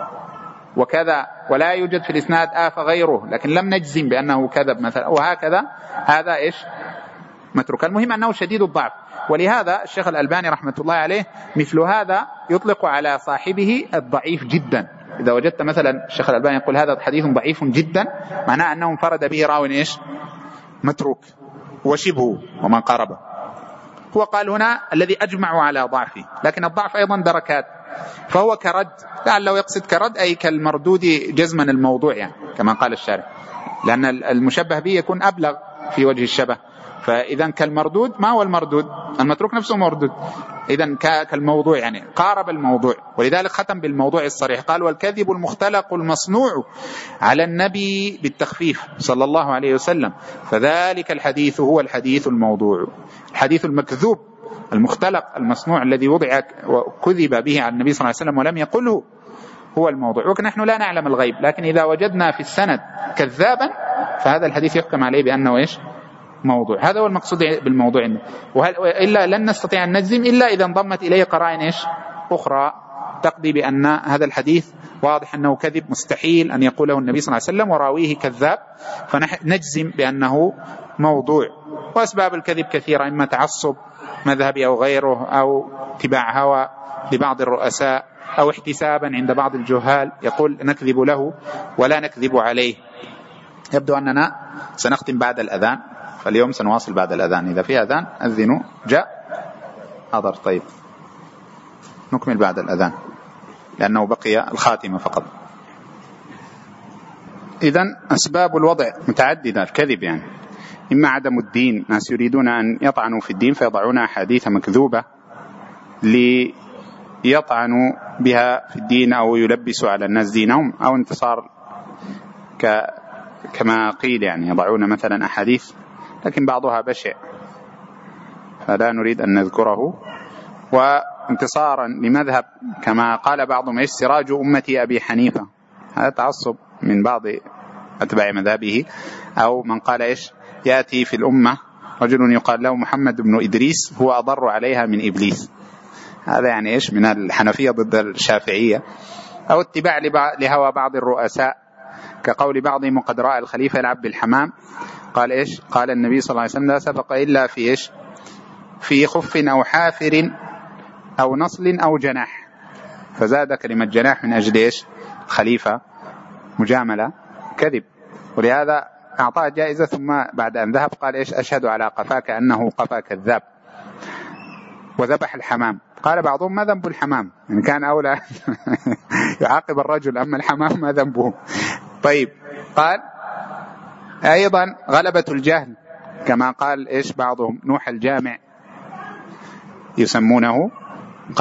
S1: وكذا، ولا يوجد في الإسناد آفة غيره لكن لم نجزم بأنه كذب مثلا، وهكذا هذا إيش متروك. المهم أنه شديد الضعف. ولهذا الشيخ الألباني رحمة الله عليه مثل هذا يطلق على صاحبه الضعيف جدا. إذا وجدت مثلا الشيخ الألباني يقول هذا حديث ضعيف جدا معناه أنه انفرد به راو إيش متروك وشبهه وما قاربه. هو قال هنا الذي أجمعوا على ضعفه، لكن الضعف أيضا دركات، فهو كرد، لعله يقصد كرد أي كالمردود جزما الموضوع يعني كما قال الشارع، لأن المشبه به يكون أبلغ في وجه الشبه. فإذا كالمردود، ما هو المردود؟ المتروك نفسه مردود، إذا كالموضوع يعني قارب الموضوع. ولذلك ختم بالموضوع الصريح، قال والكذب المختلق المصنوع على النبي بالتخفيف صلى الله عليه وسلم، فذلك الحديث هو الحديث الموضوع. الحديث المكذوب المختلق المصنوع الذي وضع وكذب به على النبي صلى الله عليه وسلم ولم يقله هو الموضوع. ونحن لا نعلم الغيب، لكن إذا وجدنا في السند كذابا فهذا الحديث يحكم عليه بأنه إيش موضوع. هذا هو المقصود بالموضوع، وإلا لن نستطيع أن نجزم إلا إذا انضمت إليه قرائن إيش أخرى تقضي بأن هذا الحديث واضح أنه كذب، مستحيل أن يقوله النبي صلى الله عليه وسلم وراويه كذاب، فنجزم بأنه موضوع. وأسباب الكذب كثيرة، إما تعصب مذهبي أو غيره، أو اتباع هوى لبعض الرؤساء، أو احتسابا عند بعض الجهال يقول نكذب له ولا نكذب عليه. يبدو أننا سنختم بعد الأذان، فاليوم سنواصل بعد الأذان. إذا في أذان أذنوا. جاء حضر؟ طيب نكمل بعد الأذان لأنه بقي الخاتمة فقط. إذن أسباب الوضع متعددة الكذب، يعني إما عدم الدين، ناس يريدون أن يطعنوا في الدين فيضعون أحاديث مكذوبة ليطعنوا بها في الدين أو يلبسوا على الناس دينهم، أو انتصار كما قيل، يعني يضعون مثلا أحاديث لكن بعضها بشع فلا نريد أن نذكره، وانتصارا لمذهب كما قال بعضهم إيش سراج أمتي أبي حنيفة، هذا تعصب من بعض أتباع مذهبه. أو من قال إيش يأتي في الأمة رجل يقال له محمد بن إدريس هو أضر عليها من إبليس، هذا يعني إيش من الحنفية ضد الشافعية. أو اتباع لهوى بعض الرؤساء كقول بعضهم قد رأى الخليفة يلعب بالحمام، قال إيش قال النبي صلى الله عليه وسلم لا سبق إلا في إيش في خف أو حافر أو نصل أو جناح، فزاد كلمة جناح من أجل إيش خليفة مجاملة كذب. ولهذا أعطاه جائزة ثم بعد أن ذهب قال إيش أشهد على قفاك أنه قفا كذاب. وذبح الحمام، قال بعضهم ما ذنب الحمام، يعني كان أولى يعاقب الرجل، أما الحمام ما ذنبه. طيب قال أيضا غلبة الجهل كما قال إيش بعضهم نوح الجامع يسمونه، قال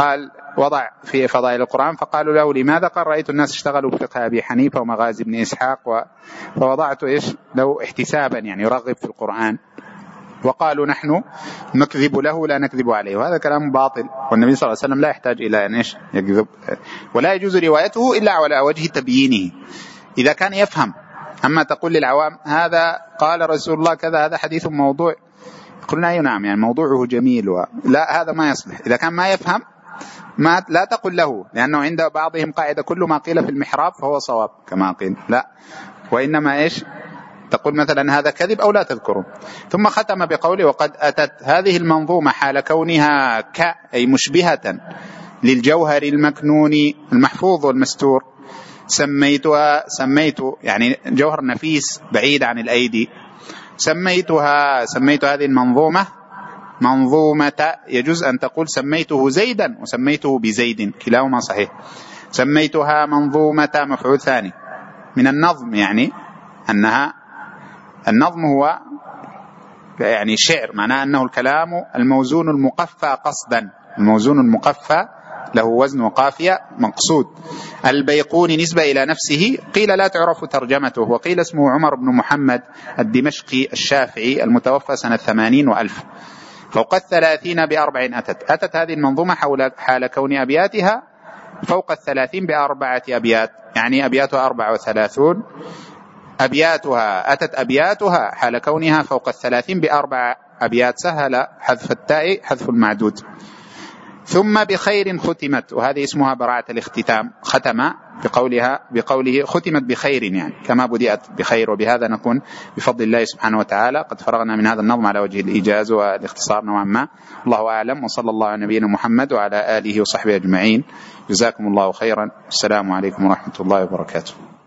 S1: وضع في فضائل القرآن، فقالوا له لماذا؟ قال رأيت الناس اشتغلوا بفقه أبي حنيفة ومغازي ابن إسحاق فوضعت له احتسابا يعني يرغب في القرآن، وقالوا نحن نكذب له لا نكذب عليه، وهذا كلام باطل، والنبي صلى الله عليه وسلم لا يحتاج إلى أن يكذب، ولا يجوز روايته إلا على وجه تبيينه إذا كان يفهم. أما تقول للعوام هذا قال رسول الله كذا هذا حديث موضوع، قلنا أي نعم يعني موضوعه جميل لا هذا ما يصلح. إذا كان ما يفهم لا تقل له، لأنه عند بعضهم قاعدة كل ما قيل في المحراب فهو صواب كما قيل، لا، وإنما تقول مثلا هذا كذب أو لا تذكره. ثم ختم بقوله وقد أتت هذه المنظومة حال كونها أي مشبهة للجوهر المكنون المحفوظ والمستور، سميت يعني جوهر نفيس بعيد عن الأيدي، سميت هذه المنظومة منظومة، يجوز أن تقول سميته زيدا وسميته بزيد كلاهما صحيح. سميتها منظومة مفعول ثاني من النظم، يعني أنها النظم هو يعني شعر، معناه أنه الكلام الموزون المقفى قصدا، الموزون المقفى له وزن وقافية مقصود. البيقوني نسبة إلى نفسه، قيل لا تعرف ترجمته، وقيل اسمه عمر بن محمد الدمشقي الشافعي المتوفى سنة 80 و1000، فوق 30 ب4 أتت هذه المنظومة حال كون أبياتها فوق 30 ب4 أبيات، يعني أبياتها 34، أتت أبياتها حال كونها فوق 30 ب4 أبيات، سهل حذف التاء حذف المعدود. ثم بخير ختمت، وهذه اسمها براعة الاختتام، ختم بقوله ختمت بخير، يعني كما بدأت بخير. وبهذا نكون بفضل الله سبحانه وتعالى قد فرغنا من هذا النظم على وجه الإيجاز والاختصار نوعا ما. الله أعلم، وصلى الله على نبينا محمد وعلى آله وصحبه أجمعين. جزاكم الله خيرا. السلام عليكم ورحمة الله وبركاته.